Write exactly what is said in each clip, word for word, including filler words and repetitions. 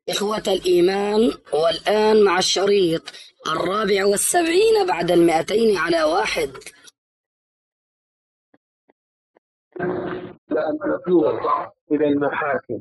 إخوة الإيمان، والآن مع الشريط الرابع والسبعين بعد المئتين على واحد. لأن تدور إلى المحاكم،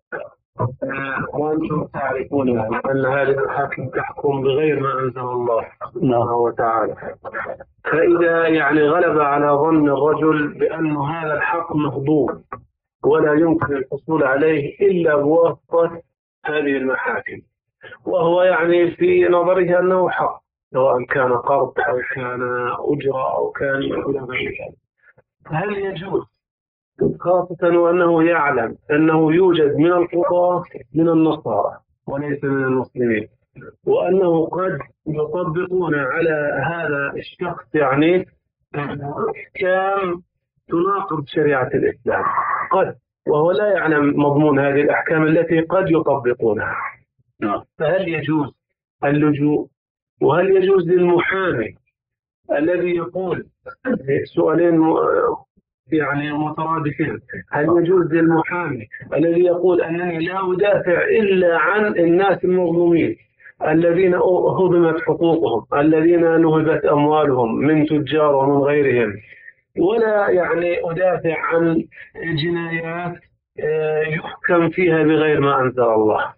وأنتم تعرفون يعني أن هذه المحاكم تحكم بغير ما أنزل الله سبحانه وتعالى. فإذا يعني غلب على ظن الرجل بأن هذا الحق مهضوم ولا يمكن الحصول عليه إلا بواسطة هذه المحاكم، وهو يعني في نظره أنه حق، سواء كان قرض أو كان أجرة أو كان إلى غير ذلك. هل يجوز، خاصة وأنه يعلم أنه يوجد من القضاة من النصارى وليس من المسلمين، وأنه قد يطبقون على هذا الشخص يعني أحكام تناقض شريعة الإسلام قد، وهو لا يعلم مضمون هذه الأحكام التي قد يطبقونها. فهل يجوز اللجوء؟ وهل يجوز للمحامي الذي يقول سؤالين يعني مترادفين، هل يجوز للمحامي الذي يقول أنني لا أدافع إلا عن الناس المظلومين الذين هضمت حقوقهم، الذين نهبت أموالهم من تجار ومن غيرهم، ولا يعني أدافع عن جنايات يحكم فيها بغير ما أنزل الله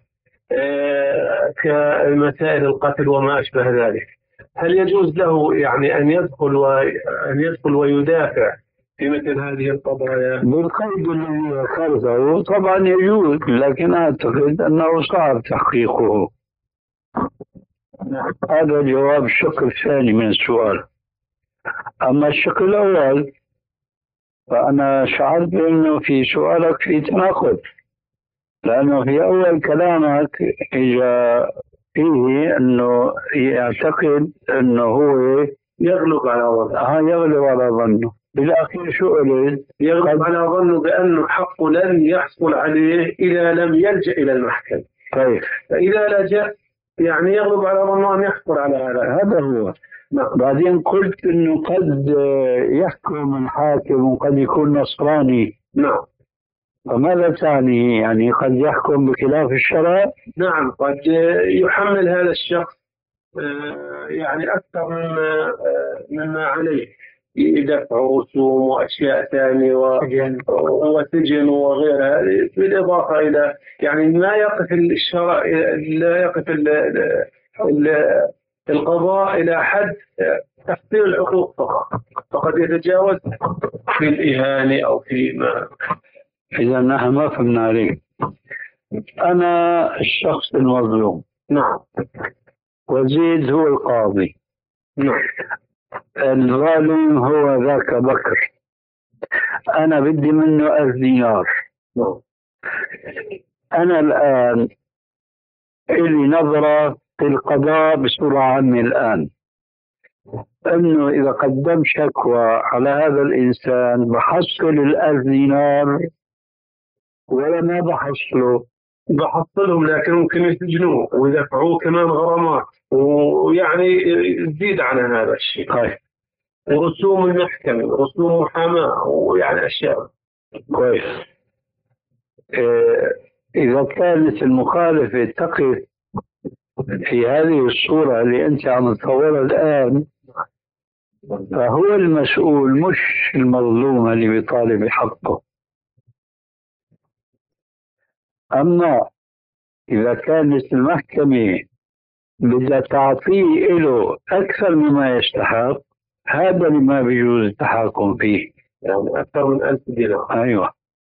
كمسائل القتل وما أشبه ذلك، هل يجوز له يعني أن يدخل وأن يدخل ويدافع في مثل هذه القضايا؟ بالقيد الذي ذكرته طبعا يجوز، لكن أعتقد أنه صعب تحقيقه. هذا جواب الشق الثاني من السؤال. أما الشق الأول فأنا شعرت بأنه في سؤالك في تناقض، لأنه في أول كلامك إذا فيه أنه يعتقد أنه هو يغلب على ظنه آه يغلب على ظنه، بالأخير شو قلت؟ يغلب على ظنه بأنه حقه لن يحصل عليه إذا لم يلجأ إلى المحكمة. طيب فإذا لجأ يعني يغلب على ظنه أن يحصل على هذا. هذا هو. نعم. بعدين قلت أنه قد يحكم الحاكم وقد يكون نصراني. نعم. فماذا تعني؟ يعني قد يحكم بخلاف الشرع؟ نعم، قد يحمل هذا الشخص يعني أكثر مما مما عليه، دفع رسوم وأشياء ثانية وسجن وغيرها، بالإضافة إلى يعني ما يقف الشرع، لا يقف ال ال القضاء إلى حد تحصيل الحقوق فقط، فقد يتجاوز في الإهانة أو في ما. إذا نحن ما فهمنا عليك. أنا الشخص المظلوم. نعم. وزيد هو القاضي. نعم. الظالم هو ذاك بكر. أنا بدي منه ألف دينار. نعم. أنا الآن إلي نظرة في القضاء بصورة عامة الآن، أنه إذا قدم شكوى على هذا الإنسان بحصل الألف دينار ولا ما بحصله؟ بحصلهم، لكن ممكن يسجنوه ويدفعوه كمان غرامات ويعني يزيد عن هذا الشيء. طيب. ورسوم المحكمة، رسوم محاماة، ويعني أشياء. كويس. إيه إذا كانت المخالفة تقف في هذه الصورة اللي أنت عم تصورها الآن، فهو المسؤول مش المظلوم اللي بيطالب بحقه. أما إذا كانت المحكمة بدها تعطيه له أكثر مما يستحق، هذا اللي ما بيجوز التحاكم فيه. يعني أكثر من ألف دينار. أيوة.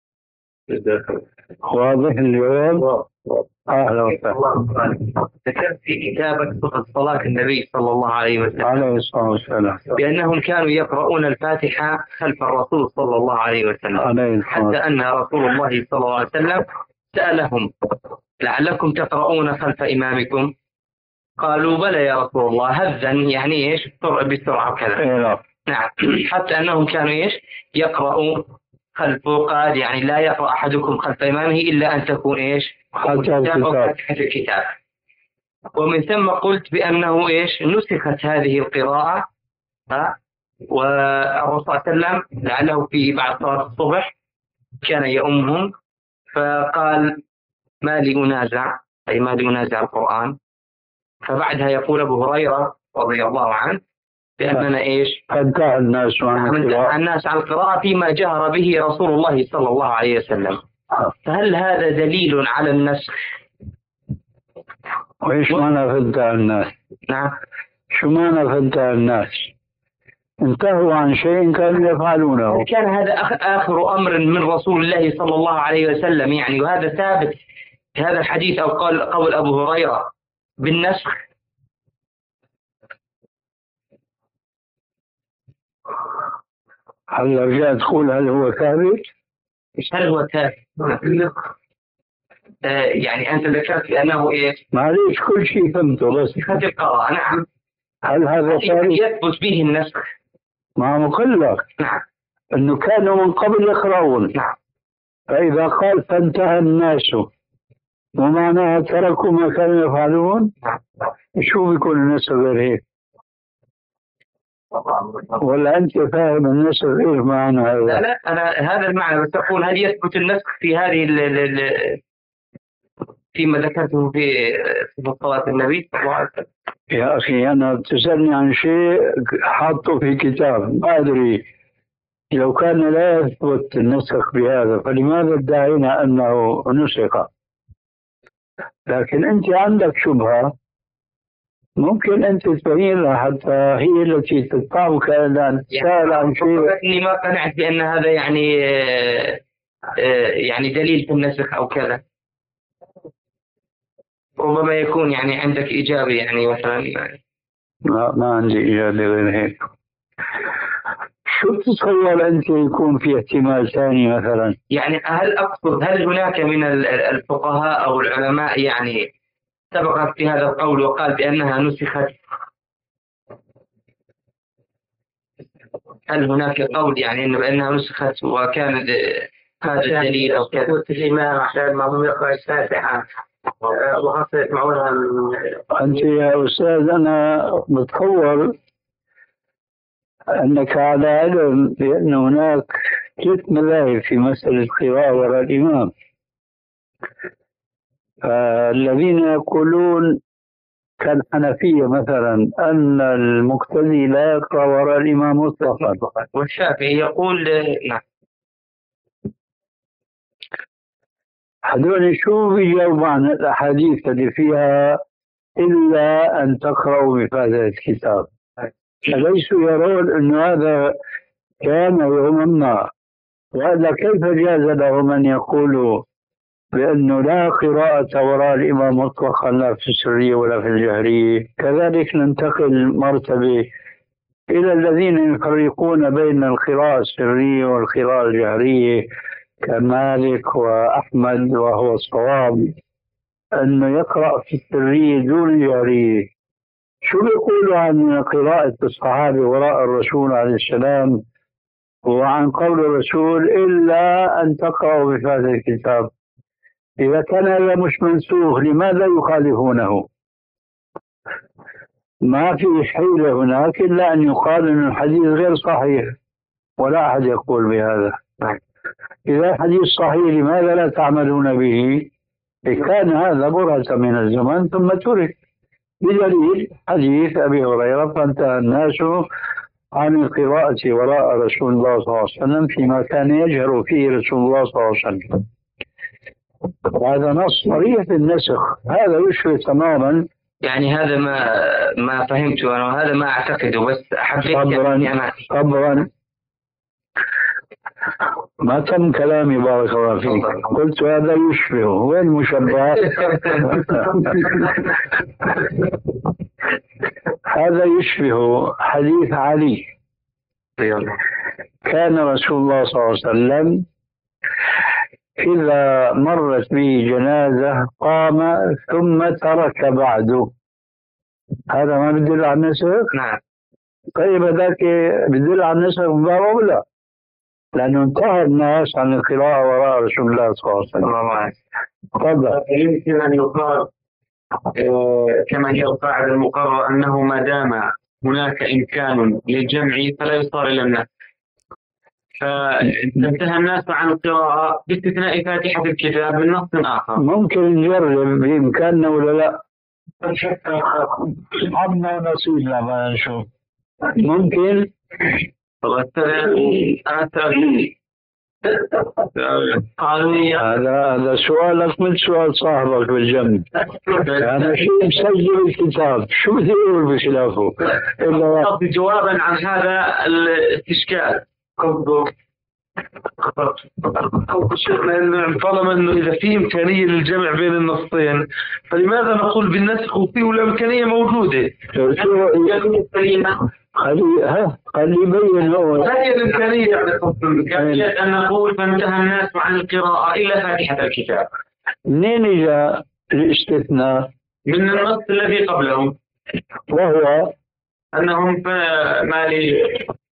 واضح الجواب؟ أهلا وسهلا. ذكرت في كتابك صفة صلاة النبي صلى الله عليه وسلم عليه الصلاة والسلام بأنهم كانوا يقرؤون الفاتحة خلف الرسول صلى الله عليه وسلم، عليه حتى أن رسول الله صلى الله عليه وسلم سألهم: لعلكم تقرؤون خلف إمامكم؟ قالوا: بلى يا رسول الله، هذا يعني إيش بسرعة كذا. إيه. نعم. حتى أنهم كانوا إيش يقرؤوا خلفه، قال يعني لا يقرأ أحدكم خلف إمامه إلا أن تكون إيش فاتحة الكتاب. ومن ثم قلت بأنه إيش نسخت هذه القراءة، ها، والرسول صلى الله عليه وسلم لعله في بعد صلاة الصبح كان يؤمهم، فقال: ما لي أنازع أي ما ينازع القرآن. فبعدها يقول أبو هريرة رضي الله عنه بأننا إيش؟ فانتهى الناس عن القراءة الناس عن القراءة فيما جهر به رسول الله صلى الله عليه وسلم. فهل هذا دليل على النسخ؟ وإيش معنى فانتهى الناس؟ نعم. شو معنى فانتهى الناس؟ انتهوا عن شيء كانوا يفعلونه. كان هذا آخر أمر من رسول الله صلى الله عليه وسلم يعني، وهذا ثابت في هذا الحديث أو قول قول أبو هريرة بالنسخ. هل رجعت تقول هل هو ثابت؟ هل هو ثابت؟ آه يعني أنت ذكرت بأنه إيش؟ معليش كل شيء فهمته بس. هذه القراءة. نعم. هل هذا ثابت؟ يثبت به النسخ. ما مقلق. نعم. أنه كانوا من قبل يقرؤون. نعم. فإذا قال فانتهى الناس ومعناها تركوا ما كانوا يفعلون. نعم. شو بيكون النسخ غير هيك؟ ولا أنت فاهم النسخ غير معنى هذا؟ لا لا أنا هذا المعنى، بس أقول هل يثبت النسخ في هذه ال ال ال فيما ذكرته في صفة صلاة النبي صلى الله عليه وسلم؟ يا أخي أنا تسألني عن شيء حاطه في كتاب ما أدري لو كان لا يثبت النسخ بهذا فلماذا ادعينا أنه نسخ؟ لكن أنت عندك شبهة ممكن أنت تبينها حتى هي التي تدفعك إلى أن تسأل عن شيء. لكني ما قنعت بأن هذا يعني يعني دليل في النسخ أو كذا. ربما يكون يعني عندك إجابة يعني مثلا. لا ما عندي إجابة غير هيك. شو تتصور أنت يكون في احتمال ثاني مثلا؟ يعني هل أقصد هل هناك من الفقهاء أو العلماء يعني سبقت في هذا القول وقال بأنها نسخت؟ هل هناك قول يعني إنه بأنها نسخت وكان هذا الدليل أو كذا؟ الإمام عشان ما هم يقرأ الفاتحة وخاصة يسمعونها. أنت يا أستاذ أنا بتصور أنك على علم بأن هناك ثلاث مذاهب في مسألة القراءة وراء الإمام. الذين يقولون كالحنفية مثلا أن المقتدي لا يقرأ وراء الإمام مطلقا، والشافعي يقول نعم. هذول شو بيجاوبوا عن الأحاديث اللي فيها إلا أن تقرأوا بفاتحة الكتاب؟ أليسوا يرون أن هذا كان يوما ما؟ وهذا كيف جاز لهم أن يقولوا بأنه لا قراءة وراء الإمام مطلقا لا في السرية ولا في الجهرية؟ كذلك ننتقل مرتبة إلى الذين يفرقون بين القراءة السرية والقراءة الجهرية كمالك وأحمد، وهو الصواب أنه يقرأ في السرية دون الجهرية. شو بيقولوا عن قراءة الصحابة وراء الرسول عليه السلام وعن قول الرسول إلا أن تقرأوا بفاتحة الكتاب؟ إذا كان هذا مش منسوخ لماذا يخالفونه؟ ما في حيلة هناك إلا أن يقال أن الحديث غير صحيح، ولا أحد يقول بهذا. إذا الحديث صحيح لماذا لا تعملون به؟ كان هذا برهة من الزمن ثم ترك، بدليل حديث أبي هريرة فانتهى الناس عن القراءة وراء رسول الله صلى الله عليه وسلم فيما كان يجهر فيه رسول الله صلى الله عليه وسلم. هذا نص صريح في النسخ، هذا يشبه تماما. يعني هذا ما ما فهمته أنا وهذا ما أعتقده، بس حبيت صبرا يعني صبرا ما تم كلامي بارك الله فيك. قلت هذا يشبه، وين مشبه؟ هذا يشبه حديث علي. كان رسول الله صلى الله عليه وسلم إذا مرت به جنازة قام ثم ترك بعده. هذا ما بدل على النسخ؟ نعم. طيب هذاك بدل على النسخ باب ولا؟ لأنه انتهى الناس عن القراءة وراء رسول الله صلى الله عليه وسلم. تفضل. يمكن أن يقال كما هي القاعدة المقررة أنه ما دام هناك إمكان للجمع فلا يصار إلى النسخ. فانتهى الناس عن القراءة باستثناء فاتحة الكتاب من نص آخر. ممكن نجرب بإمكاننا ولا لا؟ عنا نصيب لما نشوف. ممكن. هذا هذا سؤالك من سؤال صاحبك بالجنب. أنا شيء مسجل الكتاب، شو بدي أقول بخلافه؟ إلا جوابا عن هذا الاستشكال. شيخنا طالما انه اذا في امكانيه للجمع بين النصين فلماذا نقول بالنسخ وفيه والامكانيه موجوده؟ خلي ها خلي يبين هو. ما هي الامكانيه يعني ان نقول فانتهى الناس عن القراءه الا فاتحه الكتاب؟ منين جاء الاستثناء؟ من النص الذي قبله، وهو انهم مالي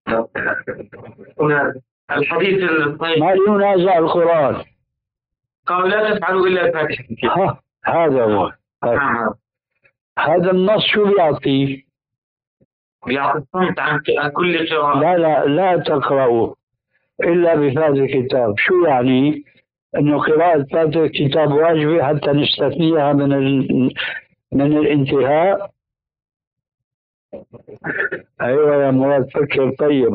الحديث الصحيح ما ينازع القرآن، قالوا لا تفعلوا إلا بفاتحة الكتاب. هذا هو. هذا. هذا النص شو بيعطي؟ بيعطي الصمت عن كل قراءة. لا لا لا تقرأوا إلا بفاتحة الكتاب. شو يعني؟ إنه قراءة فاتحة الكتاب واجبة حتى نستثنيها من ال... من الانتهاء. ايوه يا مراد فكر طيب.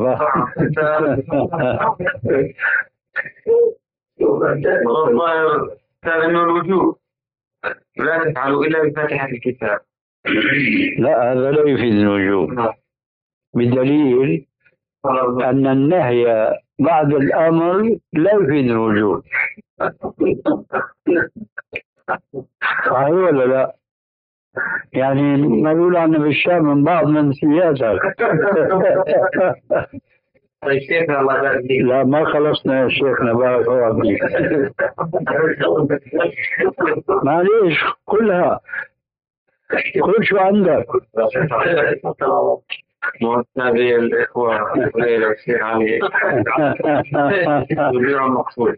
والله كان انه الوجوب لا تفعلوا الا بفاتحه الكتاب. لا هذا لا يفيد الوجوب بدليل ان النهي بعد الامر لا يفيد الوجوب. صحيح ولا لا؟ يعني ما يقول عنا بالشام من بعض منسياتك. طيب شيخنا الله يبارك فيك. لا ما خلصنا يا شيخنا بارك الله فيك. معليش كلها كل شو عندك. هذه الإخوة ليلى وشيخ علي مدير المقصود.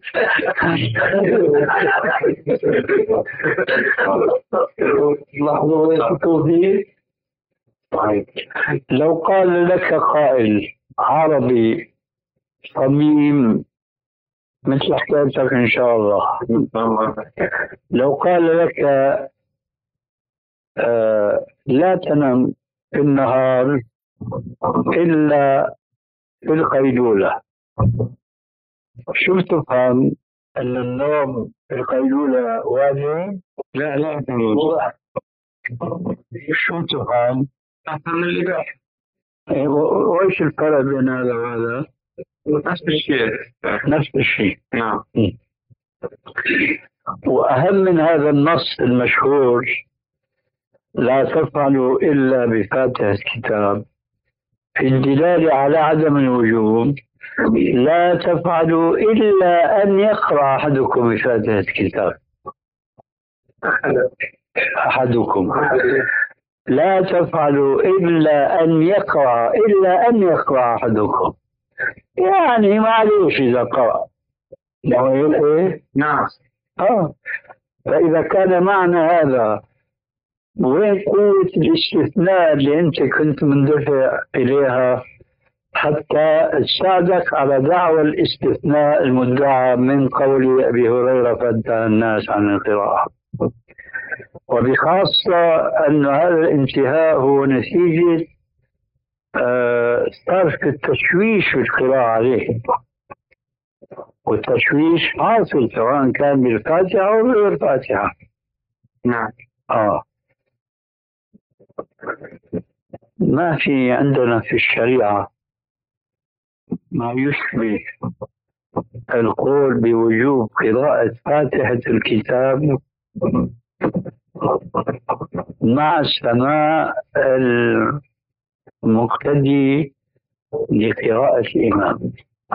لو قال لك قائل عربي صميم مثل حكايتك إن شاء الله، لو قال لك آه لا تنم في النهار إلا في القيلولة، شو تفهم؟ أن النوم في القيلولة واجب؟ لا لا شو تفهم؟ أفهم الإباحة. وإيش الفرق بين هذا وهذا؟ نفس الشيء. نفس الشيء. نعم. وأهم من هذا النص المشهور لا تفعلوا إلا بفاتحة الكتاب في الدلالة على عدم الوجوب، لا تفعلوا إلا أن يقرأ أحدكم بفاتحة الكتاب. أحدكم لا تفعلوا إلا أن يقرأ إلا أن يقرأ أحدكم، يعني معليش إذا قرأ. نعم. آه فإذا كان معنى هذا وين قوة الاستثناء اللي أنت كنت مندفع إليها حتى تساعدك على دعوى الاستثناء المدعى من قول أبي هريرة فانتهى الناس عن القراءة، وبخاصة أن هذا الانتهاء هو نتيجة صرف التشويش في القراءة عليه، والتشويش حاصل سواء كان بالفاتحة أو غير الفاتحة. نعم. آه ما في عندنا في الشريعة ما يشبه القول بوجوب قراءة فاتحة الكتاب مع السماع المقتدي لقراءة الإمام.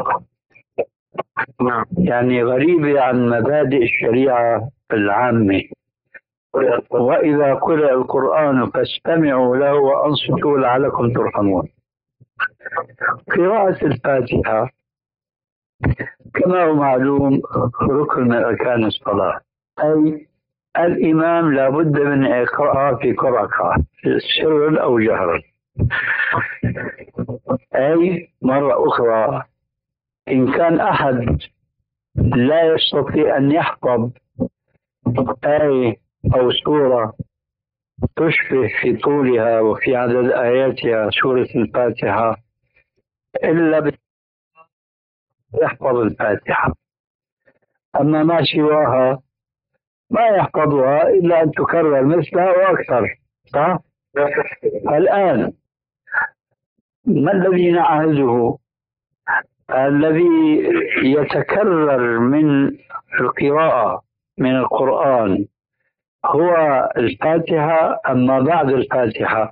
نعم. يعني غريبة عن مبادئ الشريعة العامة. وإذا قرأ القرآن فاستمعوا له وأنصتوا لعلكم ترحمون. قراءة الفاتحة كما هو معلوم ركن من أركان الصلاة، أي الإمام لابد من إقراءها في كل ركعة سرا أو جهرا. أي مرة أخرى إن كان أحد لا يستطيع أن يحفظ آية أو سورة تشبه في طولها وفي عدد آياتها سورة الفاتحة إلا يحفظ الفاتحة، أما ما سواها ما يحفظها إلا أن تكرر مثلها وأكثر. صح؟ الآن ما الذي نعهده؟ الذي يتكرر من القراءة من القرآن هو الفاتحة أما بعد الفاتحة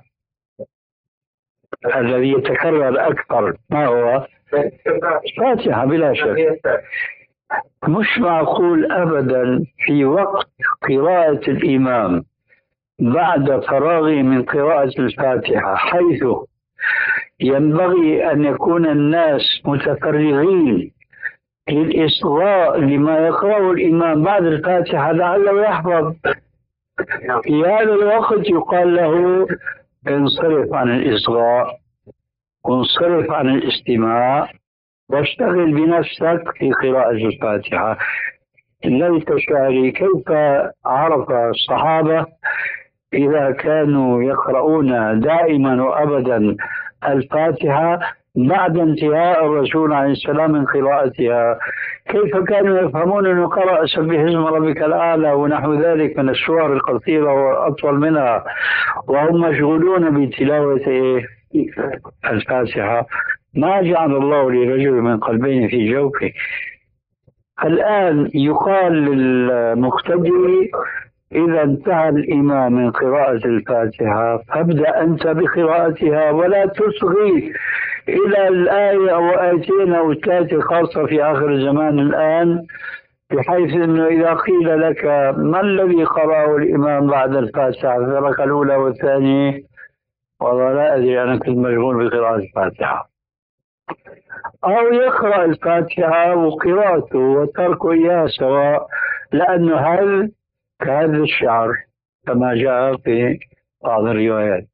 الذي يتكرر أكثر ما هو؟ الفاتحة بلا شك. مش معقول أبدا في وقت قراءة الإمام بعد فراغه من قراءة الفاتحة حيث ينبغي أن يكون الناس متفرغين للإصغاء لما يقرأه الإمام بعد الفاتحة لعله يحفظ، في هذا الوقت يقال له انصرف عن الإصغاء وانصرف عن الاستماع واشتغل بنفسك في قراءة الفاتحة. ليت شعري كيف عرف الصحابة إذا كانوا يقرؤون دائما وأبدا الفاتحة بعد انتهاء الرسول عليه السلام من قراءتها، كيف كانوا يفهمون أنه قرأ سبح اسم ربك الأعلى ونحو ذلك من السور القصيرة وأطول منها وهم مشغولون بتلاوة الفاتحة؟ ما جعل الله لرجل من قلبين في جوفه. الآن يقال للمقتدي إذا انتهى الإمام من قراءة الفاتحة فابدأ أنت بقراءتها ولا تصغي إلى الآية أو آيتين أو ثلاثة، خاصة في آخر الزمان الآن، بحيث أنه إذا قيل لك ما الذي قرأه الإمام بعد الفاتحة الفرقة الأولى والثانية، والله لا أدري أنا كنت مشغول بقراءة الفاتحة، أو يقرأ الفاتحة وقراءته وتركه إياه سواء، لأنه هل كهذا الشعر كما جاء في بعض الروايات.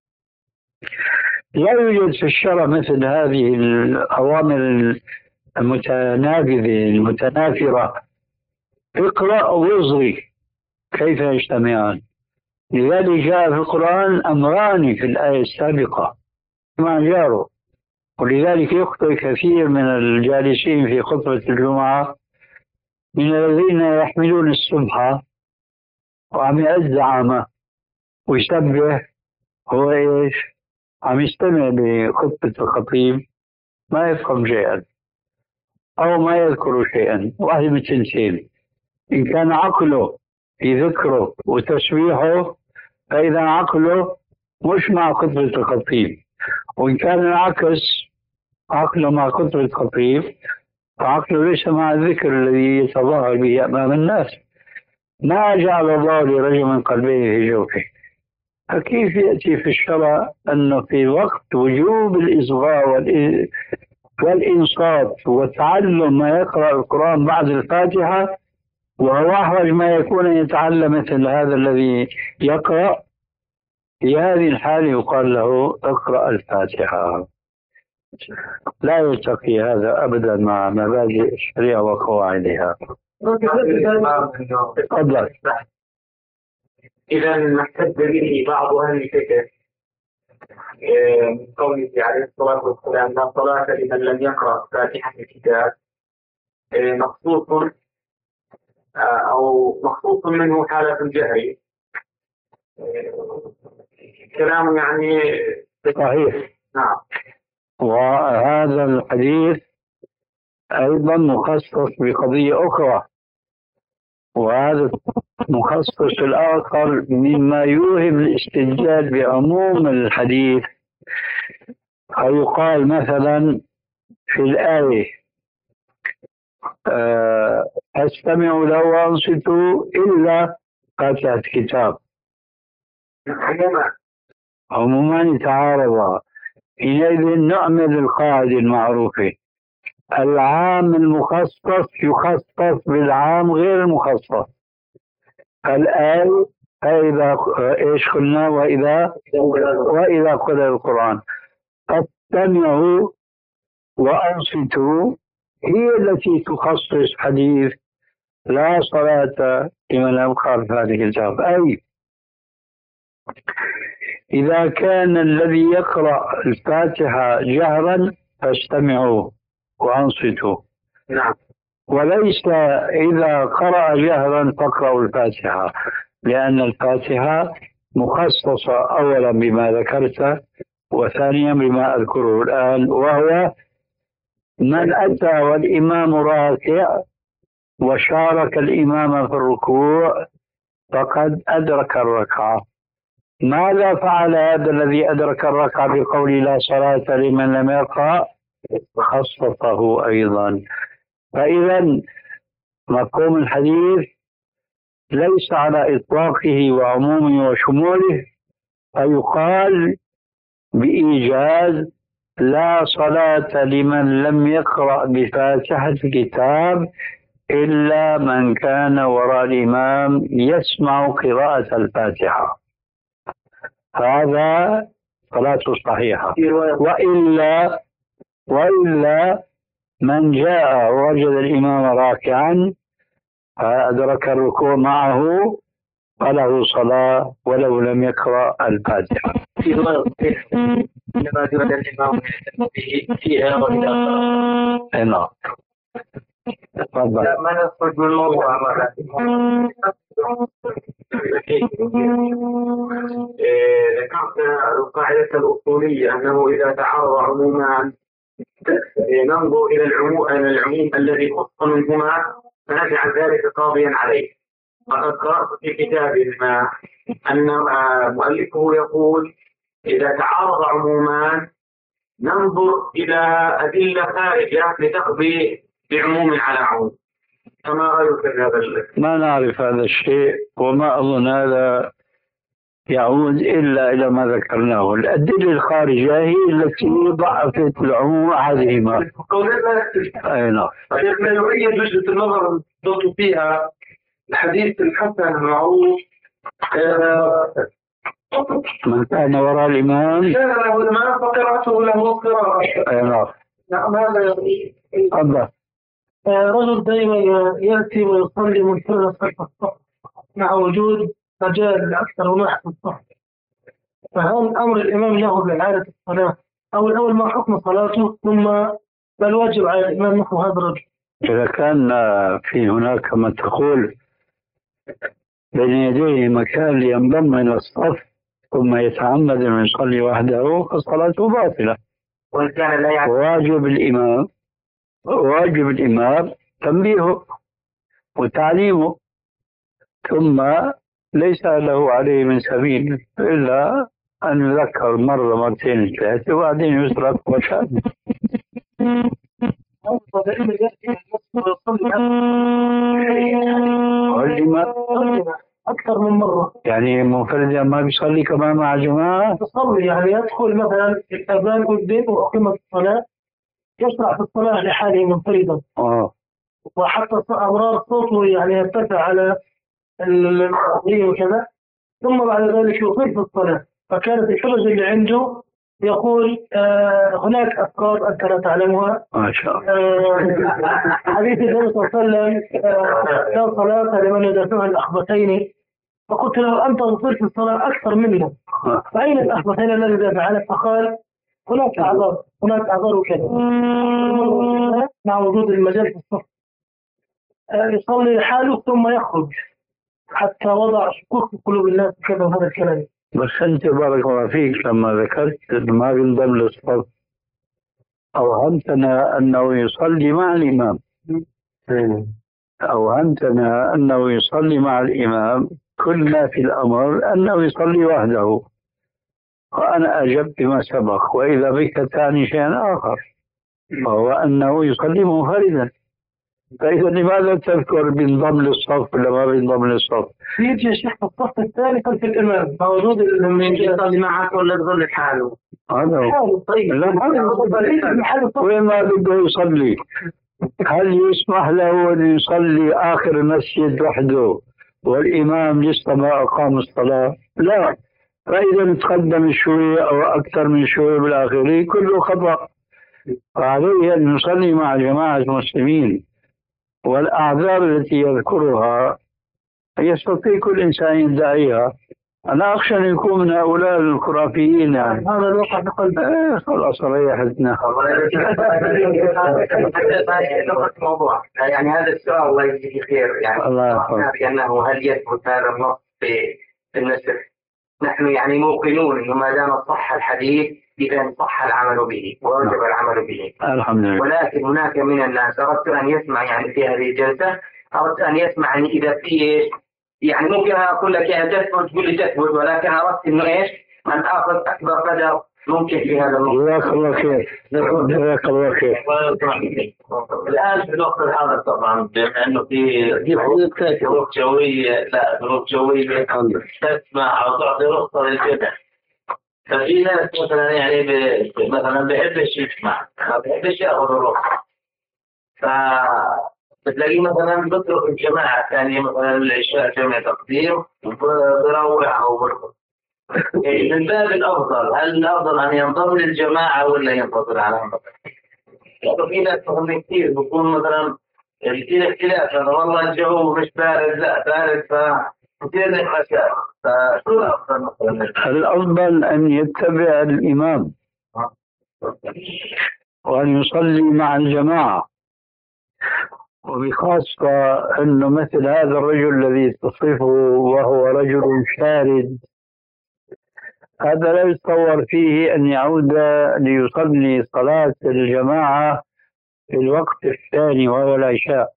لا يوجد في الشرع مثل هذه الأوامر المتناقضة المتنافرة، اقرأ واصغي كيف يجتمعان. لذلك جاء في القرآن أمران في الآية السابقة مع جاره، ولذلك يخطئ كثير من الجالسين في خطبة الجمعة من الذين يحملون السبحة وعم يزعم ويشبه هو إيش؟ عم يستمع لخطبة الخطيب ما يفهم شيئا أو ما يذكر شيئا. واحد من تنسين، إن كان عقله في ذكره وتسبيحه فإذا عقله مش مع خطبة الخطيب، وإن كان العكس عقله مع خطبة الخطيب فعقله ليس مع الذكر الذي يتظاهر به أمام الناس. ما جعل الله لرجل من قلبين في جوفه. فكيف يأتي في الشرع أنه في وقت وجوب الإصغاء والإنصات وتعلم ما يقرأ القرآن بعد الفاتحة، وهو أحوج ما يكون يتعلم مثل هذا الذي يقرأ، في هذه الحالة يقال له اقرأ الفاتحة. لا يلتقي هذا أبدا مع مبادئ الشريعة وقواعدها. تفضل. إذا ما احتج به بعض أهل الفقه من قوله عليه الصلاة والسلام لا صلاة لمن لم يقرأ فاتحة الكتاب، مخصوص أو مخصوص منه حالة الجهر، كلام يعني صحيح. نعم. وهذا الحديث أيضا مخصص بقضية أخرى، وهذا المخصص الآخر مما يوهم الاستدلال بعموم الحديث. فيقال مثلا في الآية أستمعوا له وأنصتوا إلا فاتحة الكتاب، عموما يتعارضا. حينئذ نعمل القاعدة المعروفة، العام المخصص يخصص بالعام غير المخصص. الآية إذا إيش قلنا وإذا وإذا قرأ القرآن فاستمعوا وأنصتوا هي التي تخصص حديث لا صلاة لمن لم يقرأ الفاتحة الكتاب. أي إذا كان الذي يقرأ الفاتحة جهرا فاستمعوا وأنصتوا، نعم. وليس إذا قرأ جهرا فاقرأوا الفاتحة، لأن الفاتحة مخصصة أولا بما ذكرت، وثانيا بما أذكره الآن، وهو من أتى والإمام راكع وشارك الإمام في الركوع فقد أدرك الركعة. ماذا فعل هذا الذي أدرك الركعة بقول لا صلاة لمن لم يقرأ؟ خصصه أيضا. فإذا مفهوم الحديث ليس على إطلاقه وعمومه وشموله، فيقال بإيجاز لا صلاة لمن لم يقرأ بفاتحة الكتاب إلا من كان وراء الإمام يسمع قراءة الفاتحة، هذا صلاته صحيحة. وإلا وإلا من جاء ووجد الإمام راكعا فأدرك الركوع معه فله صلاة ولو لم يقرأ الفاتحة. في رواية لما جعل الإمام به فيها وإذا قرأ. نعم. تفضل. ما نخرج من الموضوع. ذكرت القاعدة الأصولية أنه إذا تعارض عمومان ننظر إلى العموم العموم الذي خص منهما فنجعل ذلك قاضيا عليه. فقد قرأت في كتاب ما أن مؤلفه يقول إذا تعارض عمومان ننظر إلى أدلة خارجة لتقضي بعموم على عموم. فما رأيك في هذا؟ ما نعرف هذا الشيء، وما أظن هذا يعود إلا إلى ما ذكرناه. الأدلة الخارجة هي التي ضعفت العموم أحدهما. أي نعم. لا يؤيد وجهة النظر التي فيها الحديث الحسن المعروف من كان وراء الإمام كان له الإمام فقراءته له القراءة. أي نعم. نعم هذا تفضل. رجل دائما يأتي ويصلي منفردا خلف الصف مع وجود رجال أكثر ونحو الصف، فهل أمر الإمام له بإعادة الصلاة أو الأول ما حكم صلاته ثم بل واجب على الإمام نحو هذا الرجل؟ إذا كان في هناك كما تقول بين يديه مكان لينضم إلى الصف ثم يتعمد أن يصلي وحده فصلاته باطلة. وإن كان لا يعرف واجب الإمام واجب الإمام تنبيهه وتعليمه، ثم ليس له عليه من سبيل إلا أن يذكر مرة مرتين ثلاثة وبعدين يترك وشأن. أكثر من مرة يعني منفرد ما بيصلي كمان مع جماعة؟ يصلي يعني يدخل مثلا الأذان قدام وأقيمت الصلاة يشرع في الصلاة لحاله منفردا. آه. وحتى أمرار صوته يعني يرتفع على الأغنية وكذا، ثم بعد ذلك يطيل في الصلاة. فكانت الحجج اللي عنده يقول آه هناك أفكار أنت لا تعلمها. ما شاء الله. آه حديث النبي صلى الله عليه وسلم آه لا صلاة لمن يدافعها الأخبثين، فقلت له أنت تصير في الصلاة أكثر منه، فأين الأخبثين الذي دافع عنه؟ فقال هناك أعذار هناك أعذار وكذا مع وجود المجال في الصف. آه يصلي لحاله ثم يخرج حتى وضع شكوك في قلوب الناس كذا وهذا الكلام. بس أنت بارك الله فيك لما ذكرت ما بينضم للصف أوهمتنا أنه يصلي مع الإمام. أوهمتنا أنه يصلي مع الإمام، كنا في الأمر أنه يصلي وحده، وأنا أجبت بما سبق. وإذا بك تعني شيئا آخر وهو أنه يصلي منفردا، فإذا لماذا تذكر بينضم للصف ولا ما بينضم للصف؟ يجي الشيخ في الصف الثاني خلف الإمام موجود اللي يصلي معك ولا يظل لحاله؟ هذا هو. طيب لا وين ما بده يصلي؟ هل يسمح له أن يصلي آخر المسجد وحده والإمام لسه ما أقام الصلاة؟ لا. فإذا تقدم شوية أو أكثر من شوية بالآخرين كله خطأ، فعليه أن يصلي مع جماعة المسلمين، والأعذار التي يذكرها يستطيع كل إنسان يدعيها. أنا أخشى أن يكون من هؤلاء الخرافيين يعني. هذا الواقع بقلبي. إيه خلاص ريحتنا. موضوع يعني هذا السؤال الله يجزيه خير يعني الله يحفظك. بأنه هل يثبت هذا النص في النسخ؟ نحن يعني موقنون انه ما دام صح الحديث اذا صح العمل به ووجب العمل به. الحمد لله. ولكن هناك من الناس اردت ان يسمع يعني في هذه الجلسه اردت ان يسمع يعني اذا في يعني ممكن اقول لك يعني تثبت تقول لي تثبت، ولكن اردت انه ايش ان اخذ اكبر قدر ممكن في هذا الموضوع. جزاك الله خير. جزاك الله خير. الان في الوقت الحاضر طبعا بما انه في ظروف جويه لا ظروف جويه تسمع او تعطي رخصه للجمع، ففي ناس مثلا يعني ب... مثلا بحبش يسمع ما بحبش ياخذ الرخصه، ف بتلاقيه مثلا بترك الجماعه الثانيه مثلا العشاء جمع تقدير بروح او برقص. من باب الافضل هل الافضل ان ينضم للجماعه ولا ينتظر على المطر؟ لأنه في ناس مثلا كثير بكون مثلا كثير اختلاف، أنا والله الجو مش بارد لا بارد فكثير نقاشات، فشو الأفضل مثلا؟ الأفضل أن يتبع الإمام وأن يصلي مع الجماعة، وبخاصة أنه مثل هذا الرجل الذي تصفه وهو رجل شارد، هذا لا يتصور فيه أن يعود ليصلي صلاة الجماعة في الوقت الثاني وهو العشاء.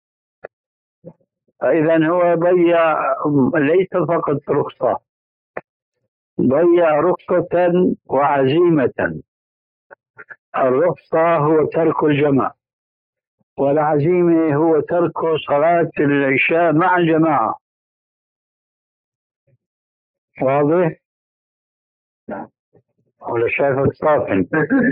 فإذا هو ضيع ليس فقط رخصة، ضيع رخصة وعزيمة. الرخصة هو ترك الجماعة، والعزيمة هو ترك صلاة العشاء مع الجماعة. واضح؟ ولا شايفك صافن؟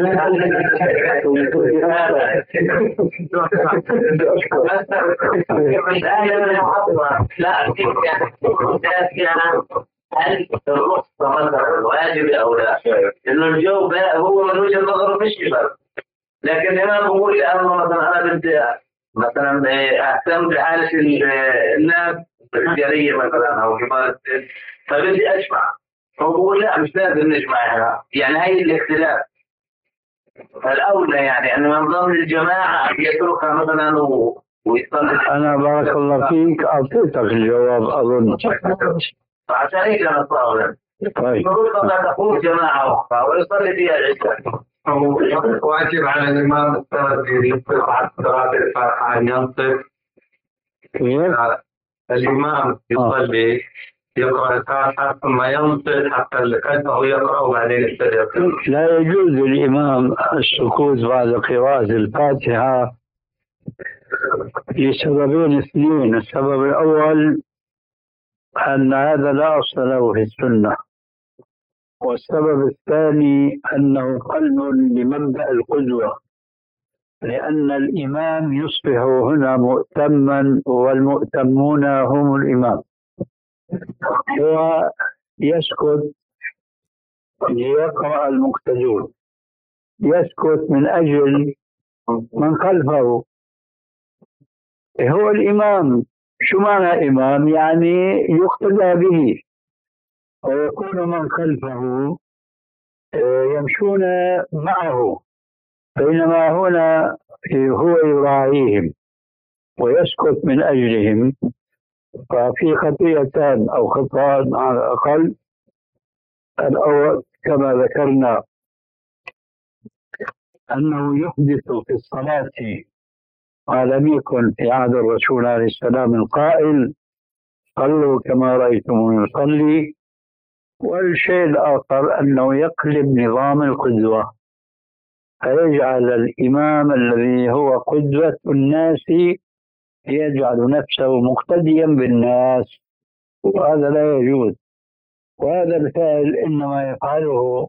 هل الرخصة مثلا واجب أو لا؟ لأنه الجو هو من وجهة نظره مش كبر، لكن الإمام بقول الآن مثلا أنا بدي مثلا أهتم بحالة الناس التجارية مثلا أو كبار السن فبدي أجمع، هو بقول لا مش لازم نجمعها، يعني هي الاختلاف. فالأولى يعني أن ينضم للجماعة يتركها مثلا و... ويصلي. أنا بارك الله فيك أعطيتك الجواب أظن. فعشان هيك أنا صار طيب. نقول لا تقوم جماعة أخرى ويصلي فيها العشاء. واجب على الإمام الثلاثي ينصف على صلاة الفاتحة أن ينصف. الإمام يصلي يقرأ الفاتحة ثم ينصت حتى اللي خلفه يقرأ وبعدين يبتدئ يقرأ. لا يجوز للإمام السكوت بعد قراءة الفاتحة لسببين اثنين. السبب الأول أن هذا لا أصل له في السنة، والسبب الثاني أنه قلب لمبدأ القدوة، لأن الإمام يصبح هنا مؤتما والمؤتمون هم الإمام، ويسكت ليقرأ المقتدون، يسكت من أجل من خلفه. هو الإمام. شو معنى إمام؟ يعني يقتدى به، ويكون من خلفه يمشون معه، بينما هنا هو يراعيهم ويسكت من أجلهم. ففي خطيئتان أو خطأ على الأقل. الأول كما ذكرنا أنه يحدث في الصلاة ما لم يكن في عهد الرسول عليه السلام القائل صلوا كما رأيتموني يصلي. والشيء الآخر أنه يقلب نظام القدوة، فيجعل الإمام الذي هو قدوة الناس يجعل نفسه مقتديا بالناس، وهذا لا يجوز. وهذا الفعل إنما يفعله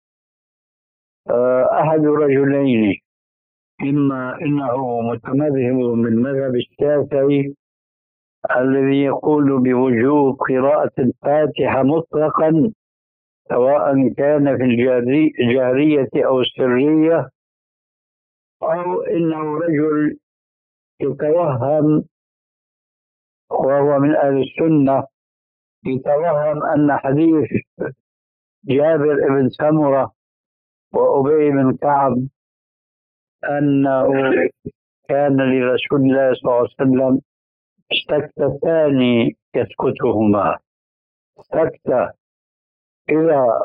أحد رجلين، إما إنه متمذهب من مذهب الشافعي الذي يقول بوجوب قراءة الفاتحة مطلقا سواء كان في الجهرية أو السرية، أو إنه رجل يتوهم وهو من أهل السنة يتوهم أن حديث جابر بن سمرة وأبي بن كعب أنه كان لرسول الله صلى الله عليه وسلم سكتتان يسكتهما، سكتة إذا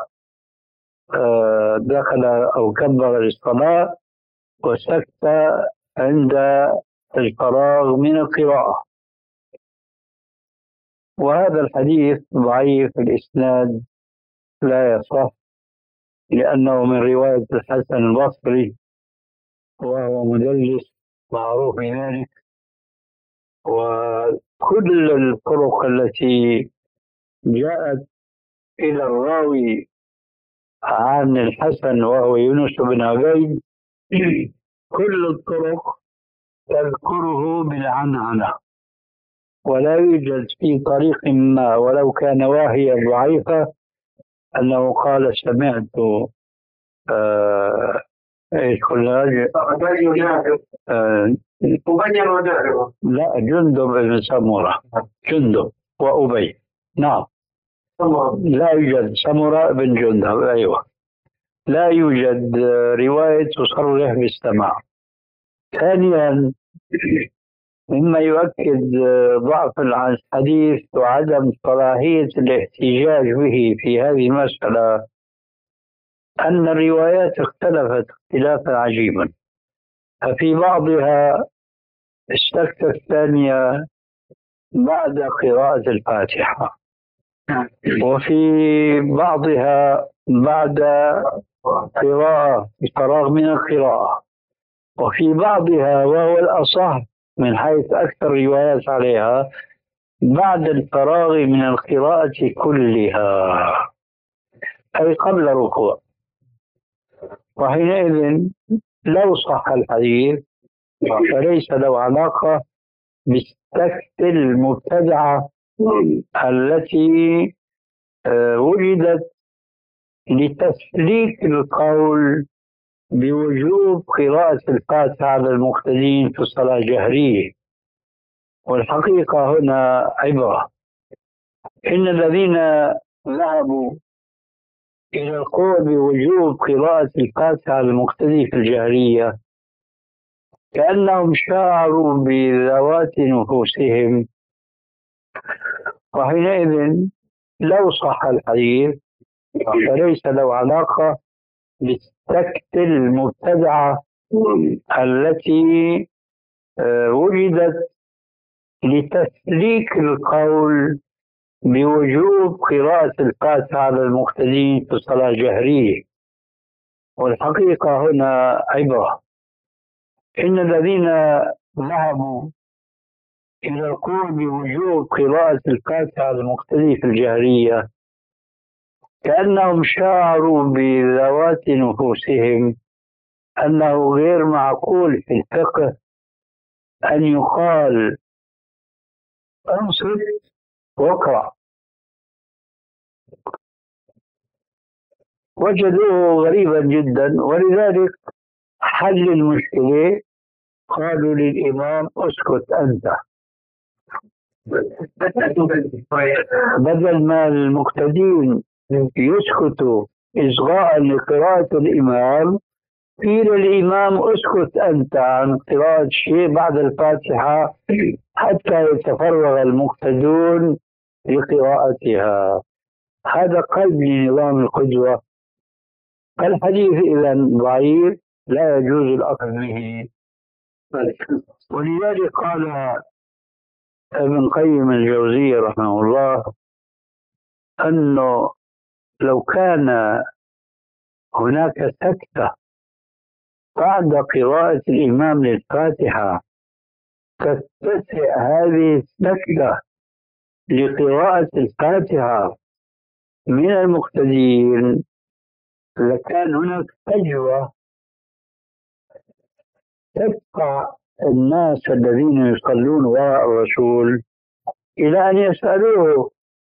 دخل أو كبر للصلاة، وسكتة عند الفراغ من القراءة. وهذا الحديث ضعيف الإسناد لا يصح، لأنه من رواية الحسن البصري وهو مدلس معروف بذلك. وكل الطرق التي جاءت إلى الراوي عن الحسن وهو يونس بن عبيد كل الطرق تذكره بالعنعنة، ولا يوجد في طريق ما ولو كان واهيا ضعيفة أنه قال سمعت آه ايش قلنا آه لا جندب بن سمرة، جندب وأبي. نعم لا يوجد سمرة بن جندب، أيوة لا يوجد رواية تصرح بالسماع. ثانيا مما يؤكد ضعف الحديث وعدم صلاحية الاحتجاج به في هذه المسألة أن الروايات اختلفت اختلافا عجيبا، ففي بعضها السكتة الثانية بعد قراءة الفاتحة، وفي بعضها بعد قراءة الفراغ من القراءة، وفي بعضها وهو الأصح من حيث أكثر روايات عليها بعد الفراغ من القراءة كلها، أي قبل الركوع. وحينئذ لو صح الحديث فليس له علاقة بالسكت المبتدعة التي وجدت لتسليك القول بوجوب قراءة الفاتحة على المقتدين في الصلاة الجهرية. والحقيقة هنا عبرة، إن الذين ذهبوا إلى القول بوجوب قراءة الفاتحة على المقتدي في الجهرية كأنهم شعروا بذوات نفوسهم، وحينئذ لو صح الحديث فليس له علاقة بالسكت المبتدعة التي وجدت لتسليك القول بوجوب قراءة الفاتحة على المقتدين في الصلاة الجهرية. والحقيقة هنا عبرة، إن الذين ذهبوا إلى القول بوجوب قراءة الفاتحة على المقتدي في الجهرية كأنهم شعروا بذوات نفوسهم أنه غير معقول في الفقه أن يقال أنصت واقرأ، وجدوه غريبا جدا. ولذلك حل المشكلة قالوا للإمام اسكت أنت، بدل ما المقتدين يسكتوا إصغاء لقراءة الإمام قيل الإمام اسكت أنت عن قراءة شيء بعد الفاتحة حتى يتفرغ المقتدون لقراءتها. هذا قلب لنظام القدوة. الحديث إذا ضعيف لا يجوز الأخذ به. ولذلك قال ابن قيم الجوزية رحمه الله أنه لو كان هناك سكتة بعد قراءة الإمام للفاتحة تتسع هذه السكتة لقراءة الفاتحة من المقتدين لكان هناك فجوة تدفع الناس الذين يصلون وراء الرسول إلى أن يسألوه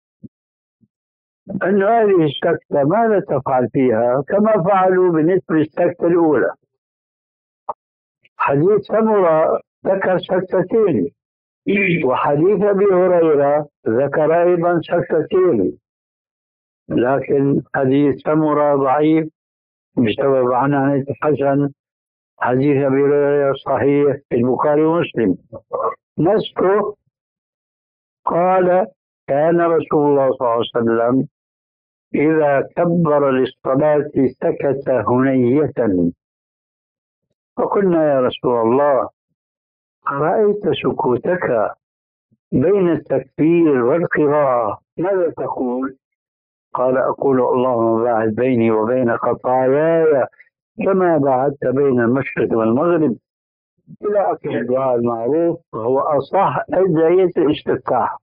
أن هذه السكتة ماذا تفعل فيها، كما فعلوا بالنسبة للسكتة الأولى. حديث سمرة ذكر سكتتين، وحديث أبي هريرة ذكر أيضا سكتتين، لكن حديث سمرة ضعيف بسبب عنعنة الحسن. حديث أبي هريرة صحيح في البخاري ومسلم. نذكر قال كان رسول الله صلى الله عليه وسلم إذا كبر للصلاة سكت هنية، فقلنا يا رسول الله رأيت سكوتك بين التكبير والقراءة ماذا تقول؟ قال أقول اللهم باعد بيني وبين خطاياي كما باعدت بين المشرق والمغرب، إلى آخر الدعاء المعروف، وهو أصح أدعية الاستفتاح.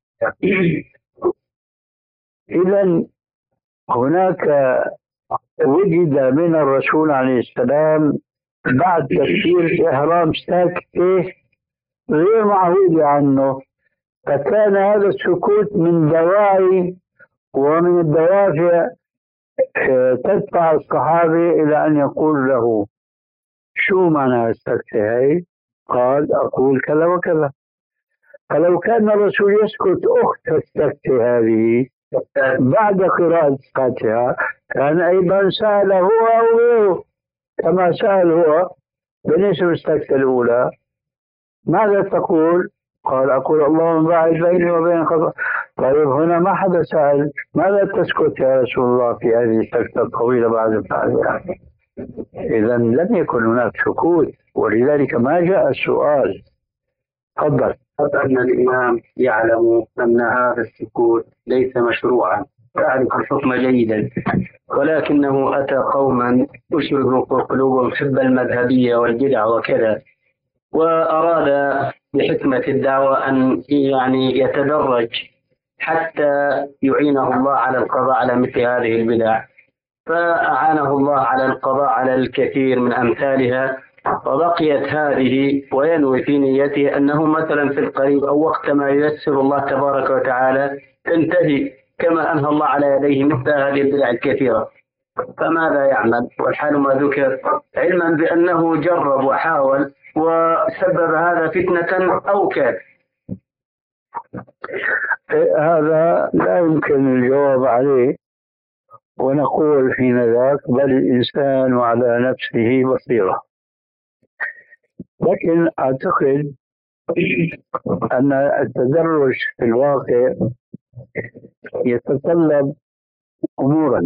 إذا هناك وجد من الرسول عليه السلام بعد تكبير الإحرام ساكتة غير معهود عنه، فكان هذا السكوت من دواعي ومن الدوافع تدفع الصحابة إلى أن يقول له شو معنى السكتة هاي؟ قال أقول كذا وكذا. فلو كان الرسول يسكت أخت السكتة هذه بعد قراءة الفاتحة كان أيضا سأل هو أو غيره كما سأل هو بالنسبة للسكتة الأولى ماذا تقول؟ قال أقول اللهم باعد بيني وبين خطأ. طيب هنا ما حدا سأل ماذا تسكت يا رسول الله في هذه السكتة الطويلة بعد الفاتحة؟ إذا لم يكن هناك سكوت، ولذلك ما جاء السؤال. تفضل. أن الإمام يعلم أن هذا السكوت ليس مشروعا، يعرف الحكم جيدا، ولكنه أتى قوما أشربوا قلوبهم حب المذهبية والبدع وكذا، وأراد بحكمة الدعوة أن يعني يتدرج حتى يعينه الله على القضاء على مثل هذه البدع، فأعانه الله على القضاء على الكثير من أمثالها، وبقيت هذه وينوي في نيته أنه مثلا في القريب أو وقت ما ييسر الله تبارك وتعالى تنتهي كما أنهى الله على يديه مثل هذه البدع الكثيرة. فماذا يعمل والحال ما ذكر، علما بأنه جرب وحاول وسبب هذا فتنة أو كاد؟ هذا لا يمكن الجواب عليه، ونقول حين ذاك بل الإنسان على نفسه بصيرة. لكن أعتقد أن التدرج في الواقع يتطلب أمورا،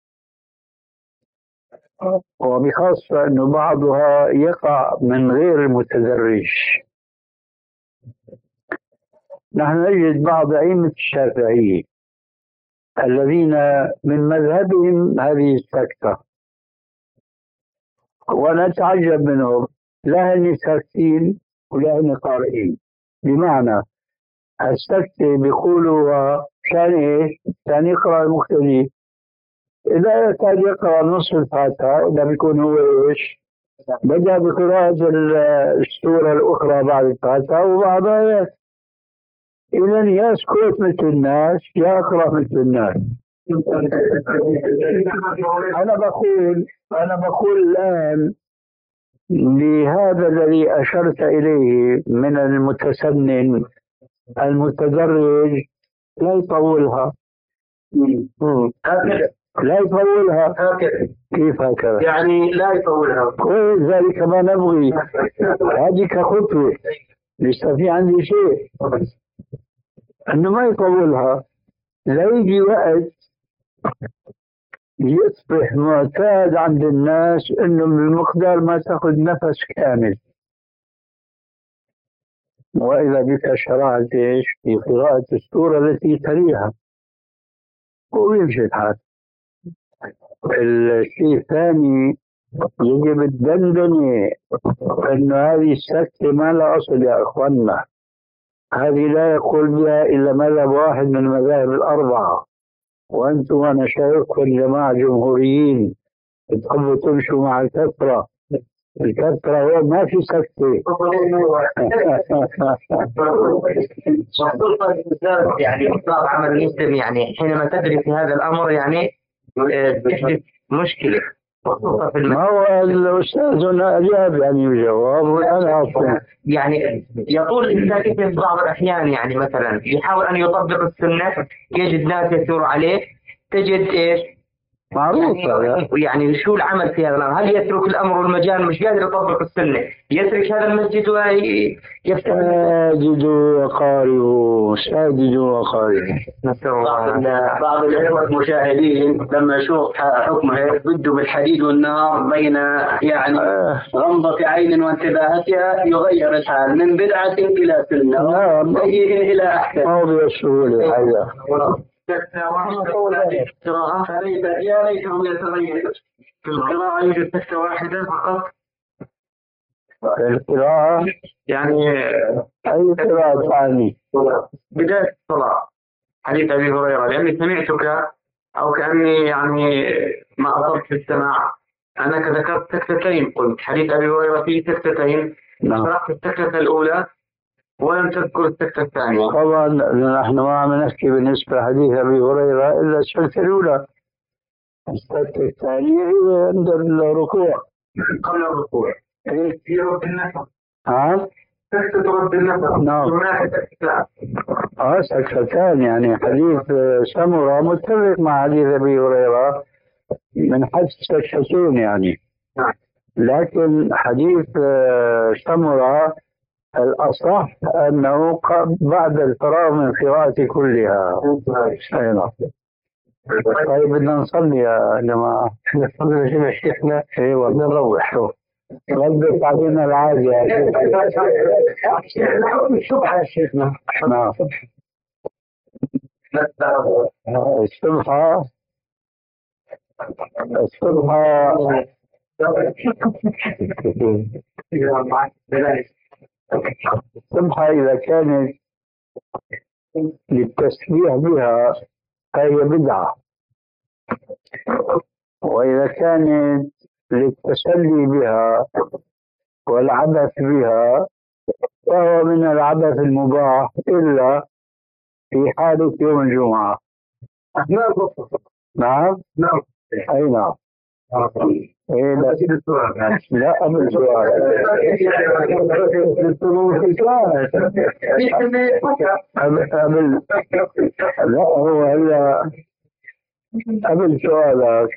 وبخاصة أن بعضها يقع من غير المتدرج. نحن نجد بعض أئمة الشافعية الذين من مذهبهم هذه السكتة، ونتعجب منهم، لا هن ساكتين ولا هن قارئين. بمعنى السكتة بيقولوا كان إيش؟ كان يقرأ المقتدي، إذا كان يقرأ نصف الفاتحة إذا بيكون هو إيش؟ بدأ بقراءة السورة الأخرى بعد الفاتحة وبعض آيات. إذن يسكت مثل الناس يقرأ مثل الناس. أنا بقول أنا بقول الآن لهذا الذي أشرت إليه من المتسنن المتدرج لا يطولها، لا يطولها. كيف هكذا؟ يعني لا يطولها، ولذلك ما نبغي هذه كخطوة. لسه في عندي شيء أنه ما يطولها، لا يجي وقت يصبح معتاد عند الناس أنه بالمقدار ما تأخذ نفس كامل، وإذا بك شرعت إيش في قراءة السورة التي تليها ويمشي الحال. الشيء الثاني يجب الدندنة أن هذه السكتة ما لها أصل يا أخواننا، هذه لا يقول بها إلا مذهب واحد من المذاهب الأربعة، وأنتم وأنا شايفكم جماعة جمهوريين تحبوا تمشوا مع الكثرة. الكثرة هو ما في سكتة. يعني إطلاق عمل المسلم يعني حينما تدري في هذا الأمر يعني تحدث مشكلة. ما هو الأستاذ هنا أجاب يعني بجواب وأنا أصلا يعني يطول الإنسان في بعض الأحيان، يعني مثلا يحاول أن يطبق السنة يجد ناس يسير عليه، تجد إيش معروف يعني, يعني شو العمل في هذا الأمر؟ هل يترك الأمر والمجال مش قادر يطبق السنة يترك هذا المسجد ويفتح؟ ساجدوا وقارئوا ساجدوا وقارئوا. بعض الإخوة المشاهدين لما يشوف حكم هيك بده بالحديد والنار بين يعني غمضة عين وانتباهتها يغير الحال من بدعة إلى سنة وتغيير إلى أحسن. موضوع السهولة الحقيقة. القراءة يا ليتهم يتغيرون. في القراءة يوجد تكتة واحدة فقط. القراءة يعني أي قراءة ثانية بداية الصلاة حديث أبي هريرة لأني سمعتك أو كأني يعني ما أصبت في السماع أنك ذكرت تكتتين، قلت حديث أبي هريرة فيه تكتتين، شرحت التكتة الأولى ولم تذكر التكتة الثانية. طبعا نحن ما عم نحكي بالنسبة لحديث أبي هريرة إلا الشركة الأولى، التكتة الثانية هي عند الركوع قبل الركوع. إيه في رد النفس. ها؟ تكتة رد النفس. نعم. هناك تكتة. اه سكتان، يعني حديث سمرة متفق مع حديث أبي هريرة من حيث سكتين يعني. نعم. لكن حديث سمرة الأصح أنه بعد الفراغ من القراءة كلها. أي نعم. طيب بدنا نصلي يا جماعة. نصلي يا شيخنا. إيه والله نروح. غلبت علينا العادة يا الصبح يا شيخنا. نعم. الصبح الصبح الصبح إذا كانت للتسبيح بها فهي بدعة، وإذا كانت للتسلي بها والعبث بها فهو من العبث المباح إلا في حالة يوم الجمعة. نعم؟ نعم. أي نعم. إيه لا لا قبل السؤال. قبل لا هو هلا قبل سؤالك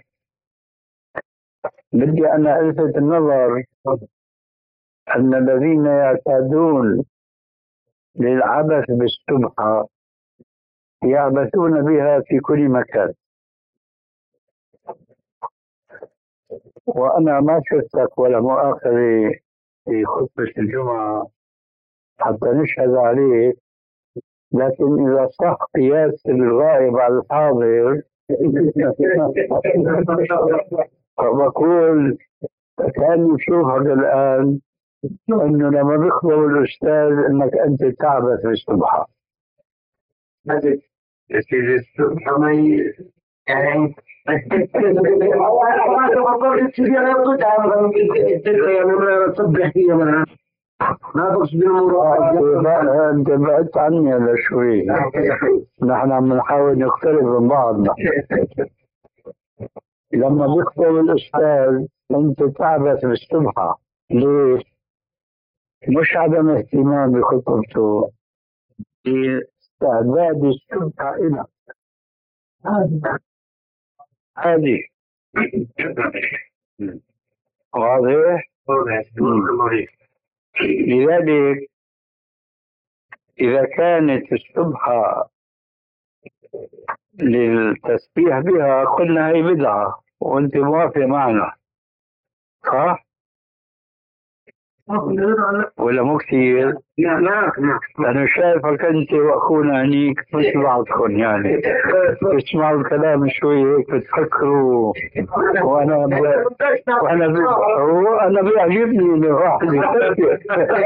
بدي أنا ألفت النظر أن الذين يعتادون للعبث بالسبحة يعبثون بها في كل مكان، وأنا ما شفتك ولا مؤاخذة في خطبة الجمعة حتى نشهد عليك، لكن إذا صح قياس الغائب على الحاضر فبقول كان يشوفك الآن أنه لما بيخطب الأستاذ أنك أنت تعبث بالسبحة. السبحة ما يعني ما تقصد المراد. أنت بعدت عني هلا شوي، نحن عم نحاول نقترب من بعضنا. لما بيخطب الأستاذ أنت تعبث بالسبحة، ليش؟ مش عدم اهتمام بخطبته، استعداد السبحة إلى هذه. واضح؟ لذلك إذا كانت السبحة للتسبيح بها قلنا هي بدعة وأنت موافق معنا، صح؟ ولا مو كثير؟ لا لا لا أنا شايفك أنت وأخونا هنيك مش بعضكم يعني تسمعوا الكلام شوي هيك بتفكروا، وأنا ب... وأنا ب... هو أنا بيعجبني إنه واحد يفكر.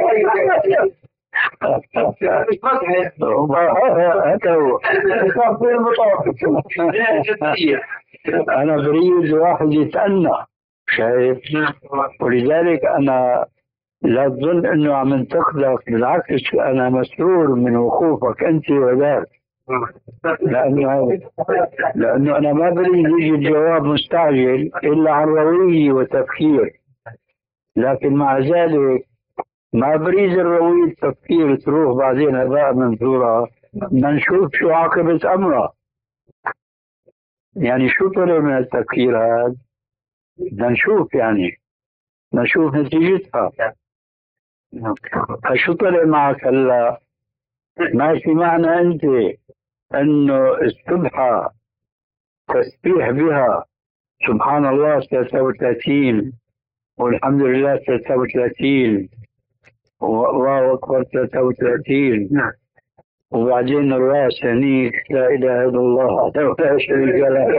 هذا هو أنا بريد واحد يتأنى، شايف؟ ولذلك أنا لا تظن أنه عم انتقدك، بالعكس أنا مسرور من وقوفك أنت وذاك، لأنه لأنه أنا ما بريد يجي الجواب مستعجل إلا عن روية وتفكير، لكن مع ذلك ما بريد الروية التفكير تروح بعدين هباء منثورة. بدنا نشوف شو عاقبة أمرها، يعني شو طلع من التفكير هذا، بدنا نشوف يعني نشوف نتيجتها. فشو طلع معك هلا؟ ماشي معنا أنت أنه السبحة تسبيح بها سبحان الله ثلاثة وثلاثين والحمد لله ثلاثة وثلاثين والله أكبر ثلاثة وثلاثين، وبعدين الراس هنيك لا إله إلا الله وحده لا شريك له.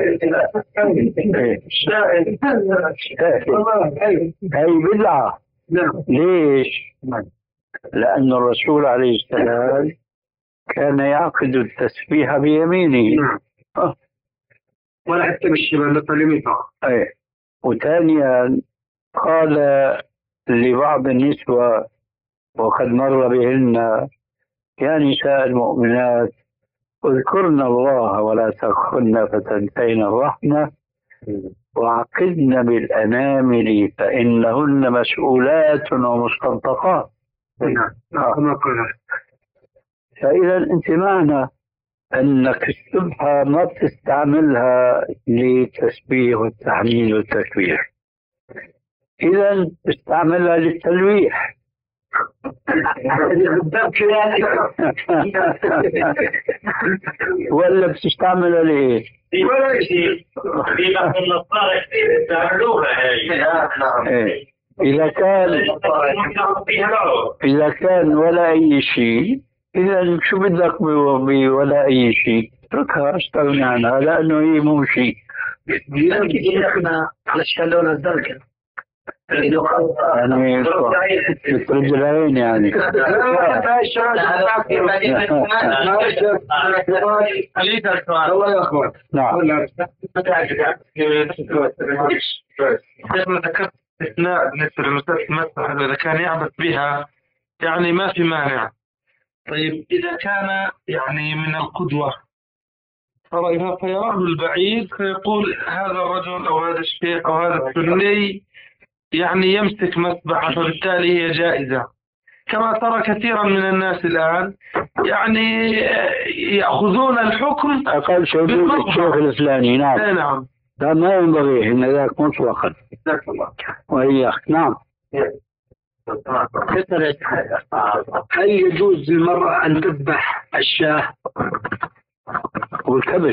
هي بدعة. ليش؟ لأن الرسول عليه السلام كان يعقد التسبيح بيمينه. نعم. ولا حتى بالشمال باليمين. ايه. وثانيا قال لبعض النسوة وقد مر بهن: يا نساء المؤمنات اذكرن الله ولا تخفن فتنسين الرحمة وعقدن بالأنامل فإنهن مسؤولات ومستنطقات. نعم. فإذا أنت معنى أنك السبحة ما بتستعملها للتسبيح والتحميد والتكبير، إذا تستعملها للتلويح. ولا بتستعملها لإيه؟ ولا شيء. في بعض النصارى يستعملوها هاي. إذا كان إذا كان ولا أي شيء، إذا شو بدك بي ولا أي شيء؟ اتركها، استغني عنها، لأنه هي مو شيء. لكن احنا على شكلنا الزرقاء يعني رجلين يعني. الله يا أخوان. نعم. لما ذكرت استثناء بالنسبة لمسألة المسح إذا كان يعبث بها يعني ما في مانع. طيب إذا كان يعني من القدوة فيراه البعيد فيقول هذا الرجل أو هذا الشيخ أو هذا السني يعني يمسك مسبحة، فبالتالي هي جائزة، كما ترى كثيرا من الناس الآن يعني يأخذون الحكم أقل شهود الشيخ الإسلامي. نعم. نعم. لا ما ينبغي إن ذاك مطلقا. وإياك. نعم. هل يجوز للمرأة أن تذبح الشاة والكبش؟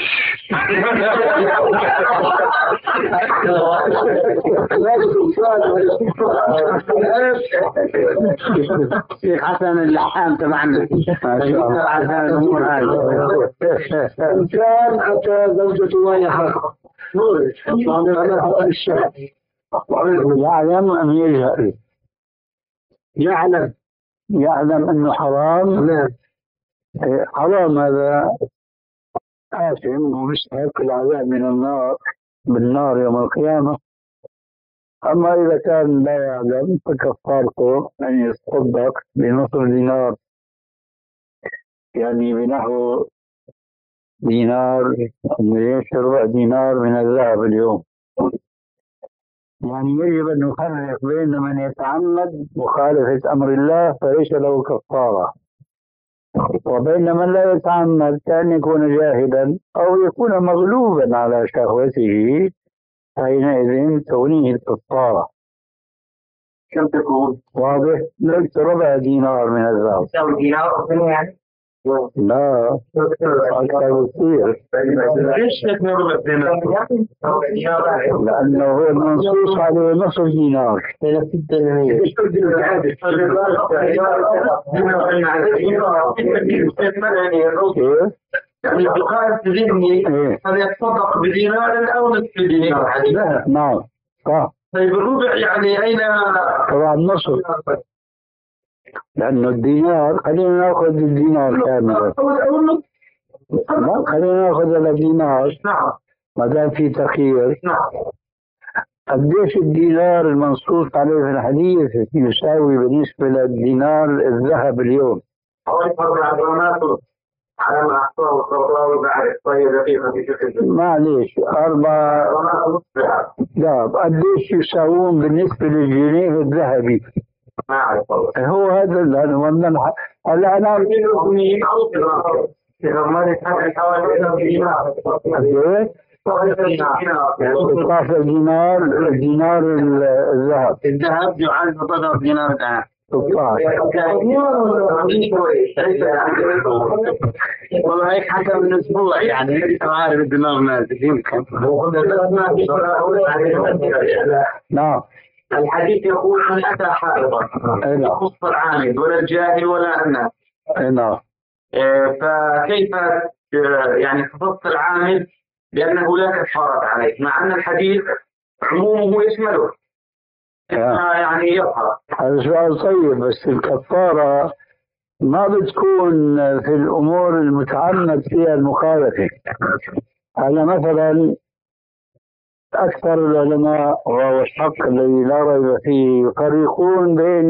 شيخ حسن اللحام تبعنا إنسان أتى زوجته وهي حق يعلم أم يجهل؟ يعلم يعلم أنه حرام. نعم. حرام هذا آثم ومستحق العذاب من النار بالنار يوم القيامة. أما إذا كان لا يعلم فكفارته أن يتصدق بنصف دينار، يعني بنحو دينار ربع دينار من الذهب اليوم. يعني يجب أن نفرق بين من يتعمد مخالفة أمر الله فليس له كفارة، وبين من لا يتعمد كأن يكون جاهلا أو يكون مغلوبا على شهوته، حينئذ تغنيه الكفارة. كم تكون؟ واضح؟ ليس ربع دينار من الذهب. تساوي دينار يعني؟ لا أكثر بكثير. ليش تكون ربع دينار؟ لأنه هو المنصوص عليه نصف دينار. يعني القائد تذهني هل يتصدق بدينار أو نصف دينار؟ نعم صح. طيب الربع يعني أين؟ طبعا نصف، لأنه الدينار خلينا نأخذ الدينار كامل. لا خلينا نأخذ الدينار. نعم. ما دام في تخيير. نعم. قديش الدينار المنصوص عليه في الحديث يساوي بالنسبة للدينار الذهب اليوم؟ حوالي أربع جرامات. على ما أحصاه القرضاوي بعد طيب دقيقة في شكل معليش أربعة ذهب قديش يساوون بالنسبة للجنيه الذهبي؟ ما أعرف والله. هو هذا اللي هلا أنا إذا ما يتحمل حوالي دينار. إضافة دينار الدينار الذهب الذهب يعادل بضع دينار الآن. والله هيك حتى من أسبوع يعني ما عارف الدماغ نازل يمكن. نعم. الحديث يقول من أتى حائضا يخص العامل ولا الجاهل ولا الناس. نعم. فكيف يعني خصص العامل لأنه لا كفارة عليه مع أن الحديث عمومه يشمله يعني يظهر. هذا سؤال طيب بس الكفارة ما بتكون في الأمور المتعمد فيها المخالفة. هذا مثلا أكثر العلماء وهو الحق الذي لا ريب فيه يفرقون بين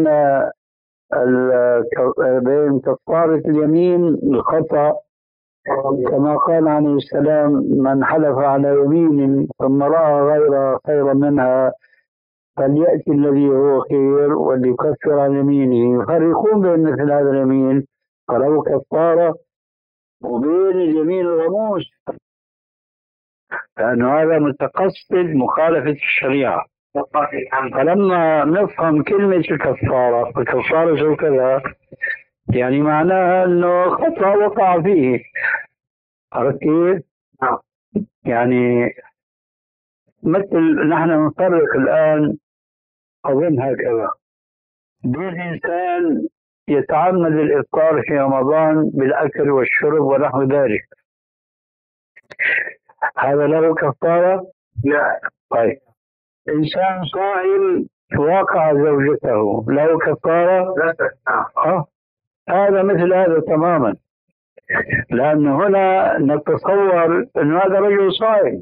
بين كفارة اليمين الخطأ كما قال عليه السلام من حلف على يمين ثم رأى غير خير منها فليأتي الذي هو خير وليكفر عن يمينه. يفرقون بين مثل هذا اليمين فله كفارة وبين اليمين الغموس لأنه هذا متقصد مخالفة الشريعة. فلما نفهم كلمة الكفارة فالكفارة شو كذا يعني معناها أنه خطأ وقع فيه. عرفت كيف؟ يعني مثل نحن نفرق الآن أظن هكذا بين إنسان يتعمد الإفطار في رمضان بالأكل والشرب ونحو ذلك هذا له كفارة؟ لا. طيب إنسان صائم واقع زوجته له كفارة؟ لا. أه؟ هذا مثل هذا تماما لأن هنا نتصور أن هذا رجل صائم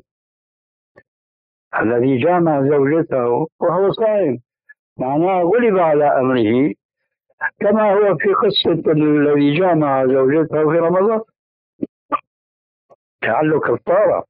الذي جامع زوجته وهو صائم معناه غلب على أمره كما هو في قصة الذي جامع زوجته في رمضان لعله كفارة.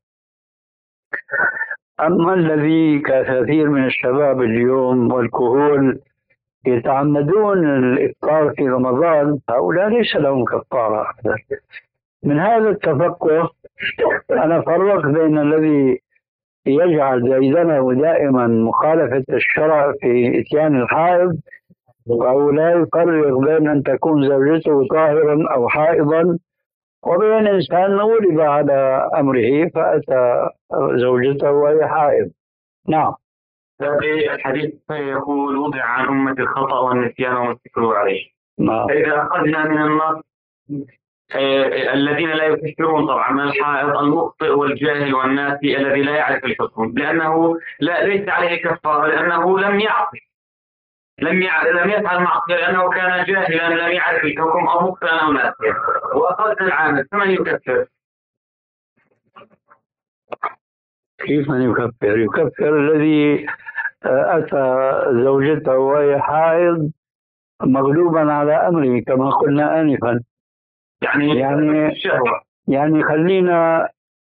أما الذي كثير من الشباب اليوم والكهول يتعمدون الإفطار في رمضان هؤلاء ليس لهم كفارة. من هذا التفقه أنا فرق بين الذي يجعل زيدنه دائما مخالفة الشرع في إتيان الحائض أو لا يفرق بين أن تكون زوجته طاهرا أو حائضا وبين إنسان غلب على أمره فأتى زوجته وهي حائض. نعم. الحديث يقول وضع عن أمة الخطأ والنسيان وما استكروا عليه. نعم. فإذا أخذنا من النص الذين لا يكفرون طبعا من الحائض المخطئ والجاهل والناسي الذي لا يعرف الحكم لأنه لا ليس عليه كفارة لأنه لم يعصي لم لم يفعل معصية لأنه كان جاهلا لم يعرف الحكم أو مخطئا أو ناسيا. وأخذنا العامل فمن يكفر؟ كيف من يكفر؟ يكفر الذي أتى زوجته وهي حائض مغلوبا على أمره كما قلنا آنفا. يعني يعني الشهوة. يعني خلينا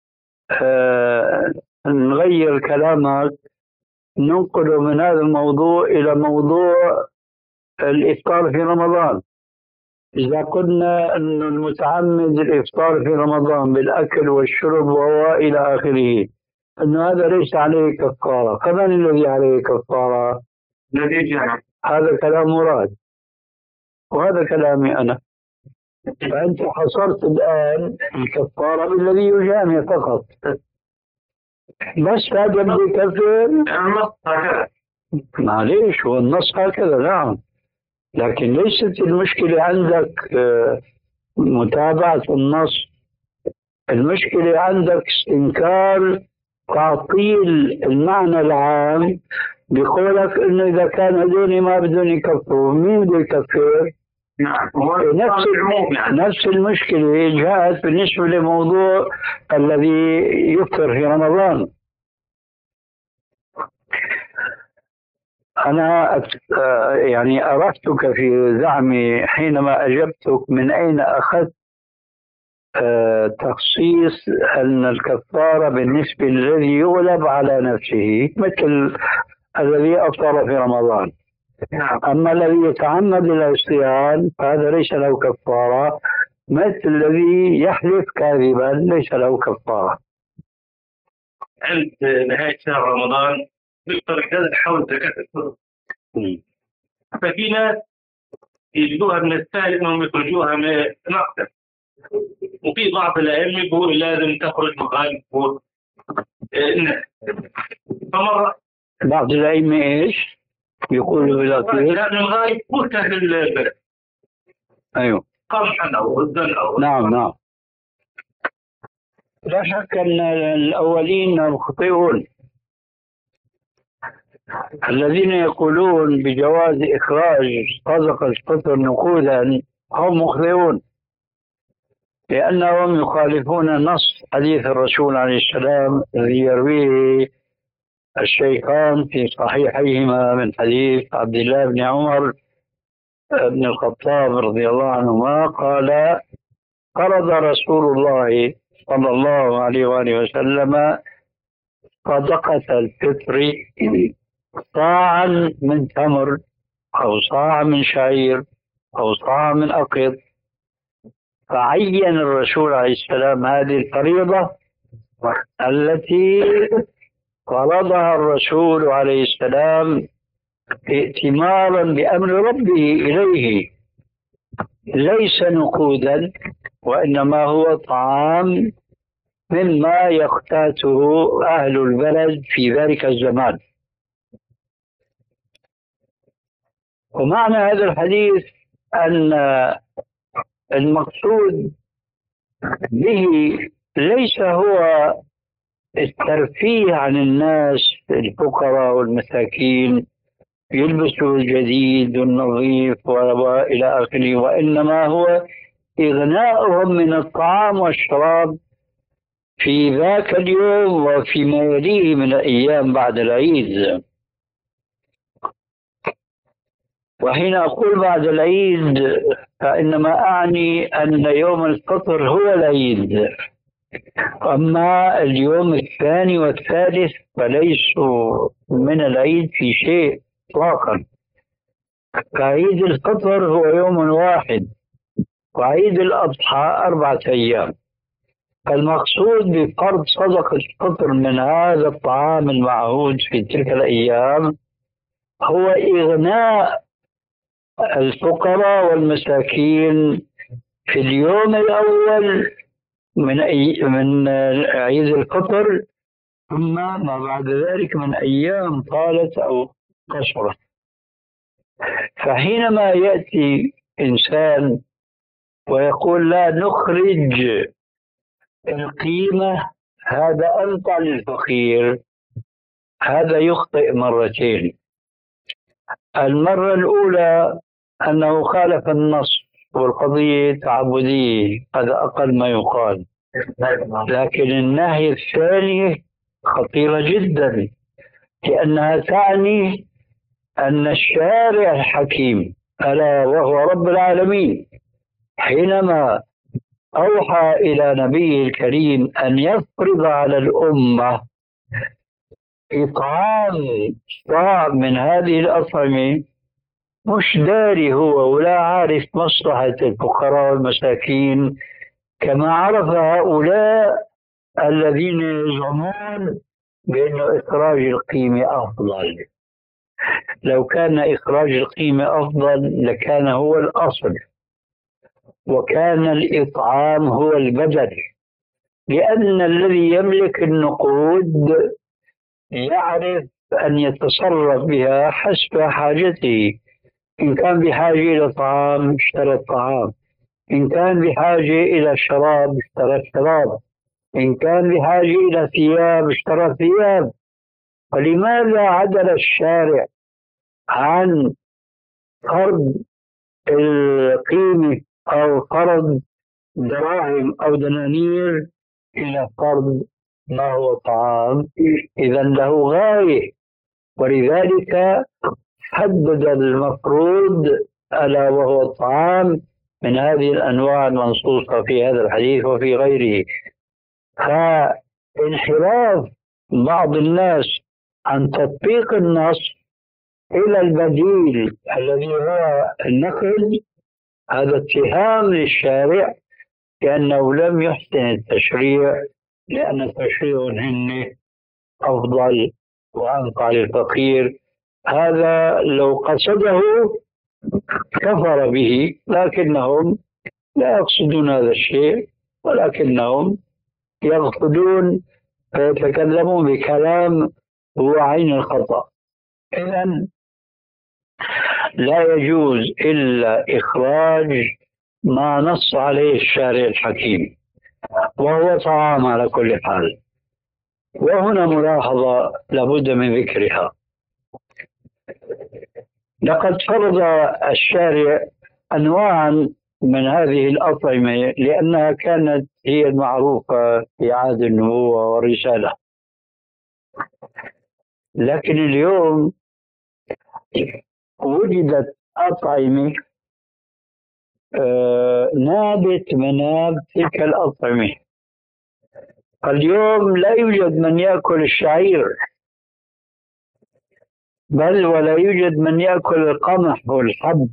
آه نغير كلامك ننقله من هذا الموضوع إلى موضوع الإفطار في رمضان. إذا قلنا أن المتعمد الإفطار في رمضان بالأكل والشرب وهو إلى آخره أن هذا ليس عليه كفارة فمن الذي عليه كفارة؟ الذي جمع. هذا كلام مراد وهذا كلامي أنا. فأنت حصرت الآن الكفارة بالذي يجامع فقط بس هذا اللي يكفر. النص هكذا. معليش هو النص هكذا نعم لكن ليست المشكلة عندك متابعة النص. المشكلة عندك استنكار تعطيل المعنى العام بقولك انه اذا كان هذول ما بدهم يكفروا مين بده يكفر؟ نعم. نفس يعني. نفس المشكلة جاءت بالنسبة لموضوع الذي يفطر في رمضان. أنا يعني أردتك في زعمي حينما أجبتك من أين أخذت آه تخصيص أن الكفارة بالنسبة للذي يغلب على نفسه مثل الذي أفطر في رمضان. أما الذي يتعمد العصيان فهذا ليس له كفارة، مثل الذي يحلف كاذبا ليس له كفارة. عند نهاية شهر رمضان يفترض هذا حول زكاة الفطر، ففي ناس يجدوها من السهل انهم يخرجوها من نقدا، وفي بعض الائمه بيقول لازم تخرج مغالب فور الناس. فمره بعض الائمه ايش؟ يقولوا لازم الغالب فور سهل البلد. ايوه قمحا او غزا او نعم نعم. لا شك ان الاولين مخطئون، الذين يقولون بجواز إخراج صدقة الفطر نقودا هم مخطئون، لأنهم يخالفون نص حديث الرسول عليه السلام الذي يرويه الشيخان في صحيحيهما من حديث عبد الله بن عمر بن الخطاب رضي الله عنهما قال: فرض رسول الله صلى الله عليه وآله وسلم صدقة الفطر صاعا من تمر أو صاع من شعير أو صاع من أقط، فعين الرسول عليه السلام هذه الفريضة التي فرضها الرسول عليه السلام ائتمارا بأمر ربه إليه، ليس نقودا وإنما هو طعام مما يقتاته أهل البلد في ذلك الزمان. ومعنى هذا الحديث أن المقصود به ليس هو الترفيه عن الناس الفقراء والمساكين يلبسوا الجديد والنظيف وإلى آخره، وإنما هو إغناؤهم من الطعام والشراب في ذاك اليوم وفيما يليه من الأيام بعد العيد. وحين أقول بعد العيد فإنما أعني أن يوم الفطر هو العيد، أما اليوم الثاني والثالث فليسوا من العيد في شيء إطلاقا. فعيد الفطر هو يوم واحد، وعيد الأضحى أربعة أيام. فالمقصود بفرض صدقة الفطر من هذا الطعام المعهود في تلك الأيام هو إغناء الفقراء والمساكين في اليوم الأول من أي من عيد الفطر، ثم ما بعد ذلك من أيام طالت أو قصرت. فحينما يأتي إنسان ويقول لا نخرج القيمة هذا أنفع للفقير، هذا يخطئ مرتين. المرة الأولى أنه خالف النص والقضية تعبدية، هذا أقل ما يقال. لكن الناحية الثانية خطيرة جدا، لأنها تعني أن الشارع الحكيم ألا وهو رب العالمين حينما أوحى إلى نبيه الكريم أن يفرض على الأمة إطعام صاع من هذه الأطعمة، مش داري هو ولا عارف مصلحة الفقراء والمساكين كما عرف هؤلاء الذين يزعمون بأن إخراج القيمة أفضل. لو كان إخراج القيمة أفضل لكان هو الأصل، وكان الإطعام هو البدل، لأن الذي يملك النقود يعرف أن يتصرف بها حسب حاجته. إن كان بحاجة إلى طعام اشترى الطعام، إن كان بحاجة إلى شراب اشترى الشراب، إن كان بحاجة إلى ثياب اشترى الثياب. فلماذا عدل الشارع عن فرض القيمة أو فرض دراهم أو دنانير إلى فرض ما هو طعام؟ إذا له غاية، ولذلك حدد المفروض ألا وهو الطعام من هذه الأنواع المنصوصة في هذا الحديث وفي غيره. فانحراف بعض الناس عن تطبيق النص إلى البديل الذي هو النقل، هذا اتهام للشارع لأنه لم يحسن التشريع، لأن التشريع هن أفضل وأنفع للفقير. هذا لو قصده كفر به، لكنهم لا يقصدون هذا الشيء، ولكنهم يغفلون فيتكلمون بكلام هو عين الخطأ. إذن لا يجوز إلا إخراج ما نص عليه الشارع الحكيم، وهو طعام على كل حال. وهنا ملاحظة لابد من ذكرها. لقد فرض الشارع أنواعا من هذه الأطعمة لأنها كانت هي المعروفة في عهد النبوة والرسالة، لكن اليوم وجدت أطعمة آه نابت مناب تلك الأطعمة. اليوم لا يوجد من يأكل الشعير، بل ولا يوجد من يأكل القمح والحب،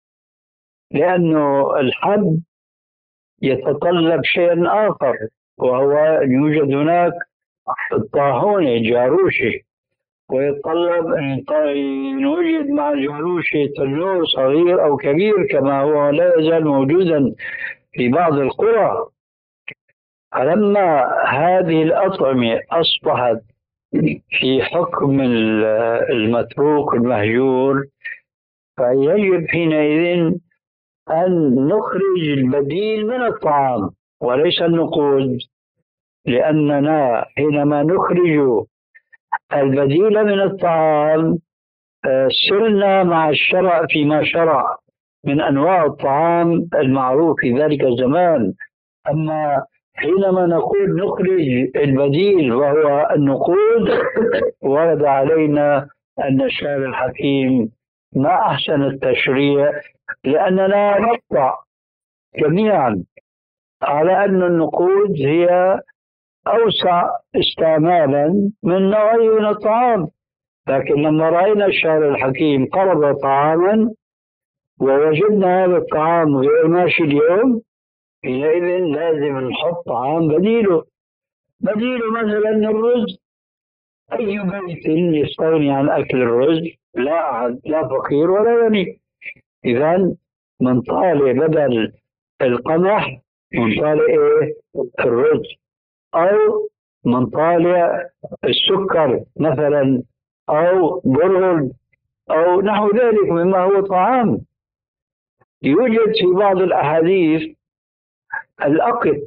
لأنه الحب يتطلب شيئا آخر، وهو أن يوجد هناك الطاحونة جاروشة، ويتطلب أن يوجد مع الجاروشة تنور صغير أو كبير كما هو لا يزال موجودا في بعض القرى. فلما هذه الأطعمة أصبحت في حكم المتروك المهجور، فيجب حينئذ أن نخرج البديل من الطعام وليس النقود، لأننا حينما نخرج البديل من الطعام سرنا مع الشرع فيما شرع من أنواع الطعام المعروف في ذلك الزمان. أما حينما نقول نخرج البديل وهو النقود، ورد علينا أن الشارع الحكيم ما أحسن التشريع، لأننا نقطع جميعا على أن النقود هي أوسع استعمالا من نوعين من الطعام. لكن لما رأينا الشارع الحكيم قرض طعاما ووجدنا هذا الطعام غير ماشي اليوم، حينئذ لازم نحط طعام بديله. بديله مثلا الرز، أي بيت يستغني عن أكل الرز؟ لا أحد، لا فقير ولا غني. إذن من طالع بدل القمح من طالع إيه؟ الرز، أو من طالع السكر مثلا، أو برغل، أو نحو ذلك مما هو طعام. يوجد في بعض الأحاديث الأقط،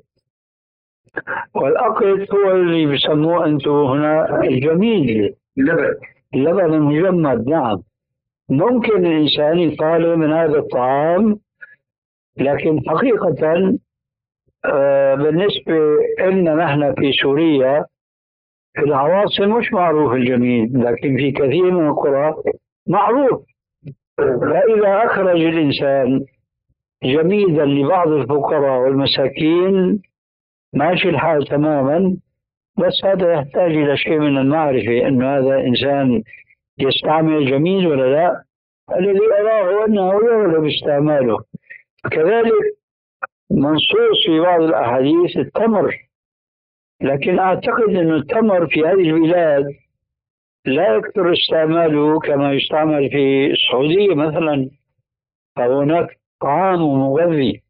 والأقط هو اللي بسموه أنتم هنا الجميل، اللبن اللبن المجمد. نعم، ممكن الإنسان يطالب من هذا الطعام، لكن حقيقة آه بالنسبة لنا نحن في سوريا في العواصم مش معروف الجميل، لكن في كثير من القرى معروف. فإذا أخرج الإنسان جميدا لبعض الفقراء والمساكين ماشي الحال تماما، بس هذا يحتاج إلى شيء من المعرفة أنه هذا إنسان يستعمل جميل ولا لا. الذي أراه أنه يغلب استعماله. كذلك منصوص في بعض الأحاديث التمر، لكن أعتقد أن التمر في هذه البلاد لا يكثر استعماله كما يستعمل في السعودية مثلا، فهناك طعام مغذي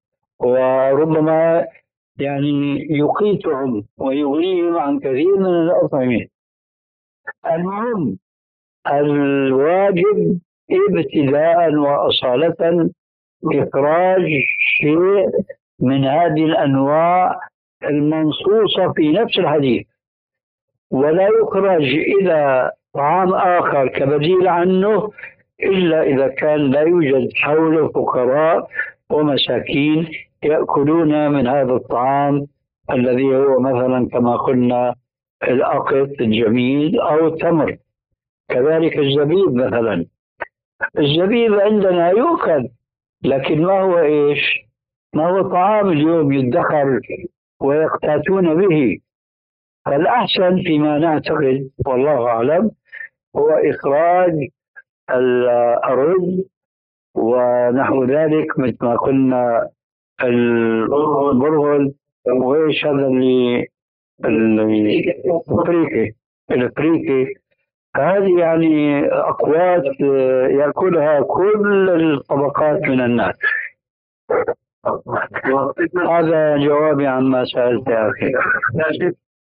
وربما يعني يقيتهم ويغنيهم عن كثير من الأطعمة. المهم الواجب ابتداء وأصالة إخراج شيء من هذه الأنواع المنصوصة في نفس الحديث، ولا يخرج إلى طعام آخر كبديل عنه إلا إذا كان لا يوجد حوله فقراء ومساكين يأكلون من هذا الطعام الذي هو مثلا كما قلنا الأقط الجميل أو التمر. كذلك الزبيب مثلا، الزبيب عندنا يؤكل لكن ما هو إيش؟ ما هو طعام اليوم يدخر ويقتاتون به. فالأحسن فيما نعتقد والله أعلم هو إخراج الرز ونحو ذلك، مثل ما قلنا البرغل وإيش هذا اللي الفريكي الفريكي هذه يعني أقوات يأكلها كل الطبقات من الناس. هذا جوابي عما سألت يا أخي.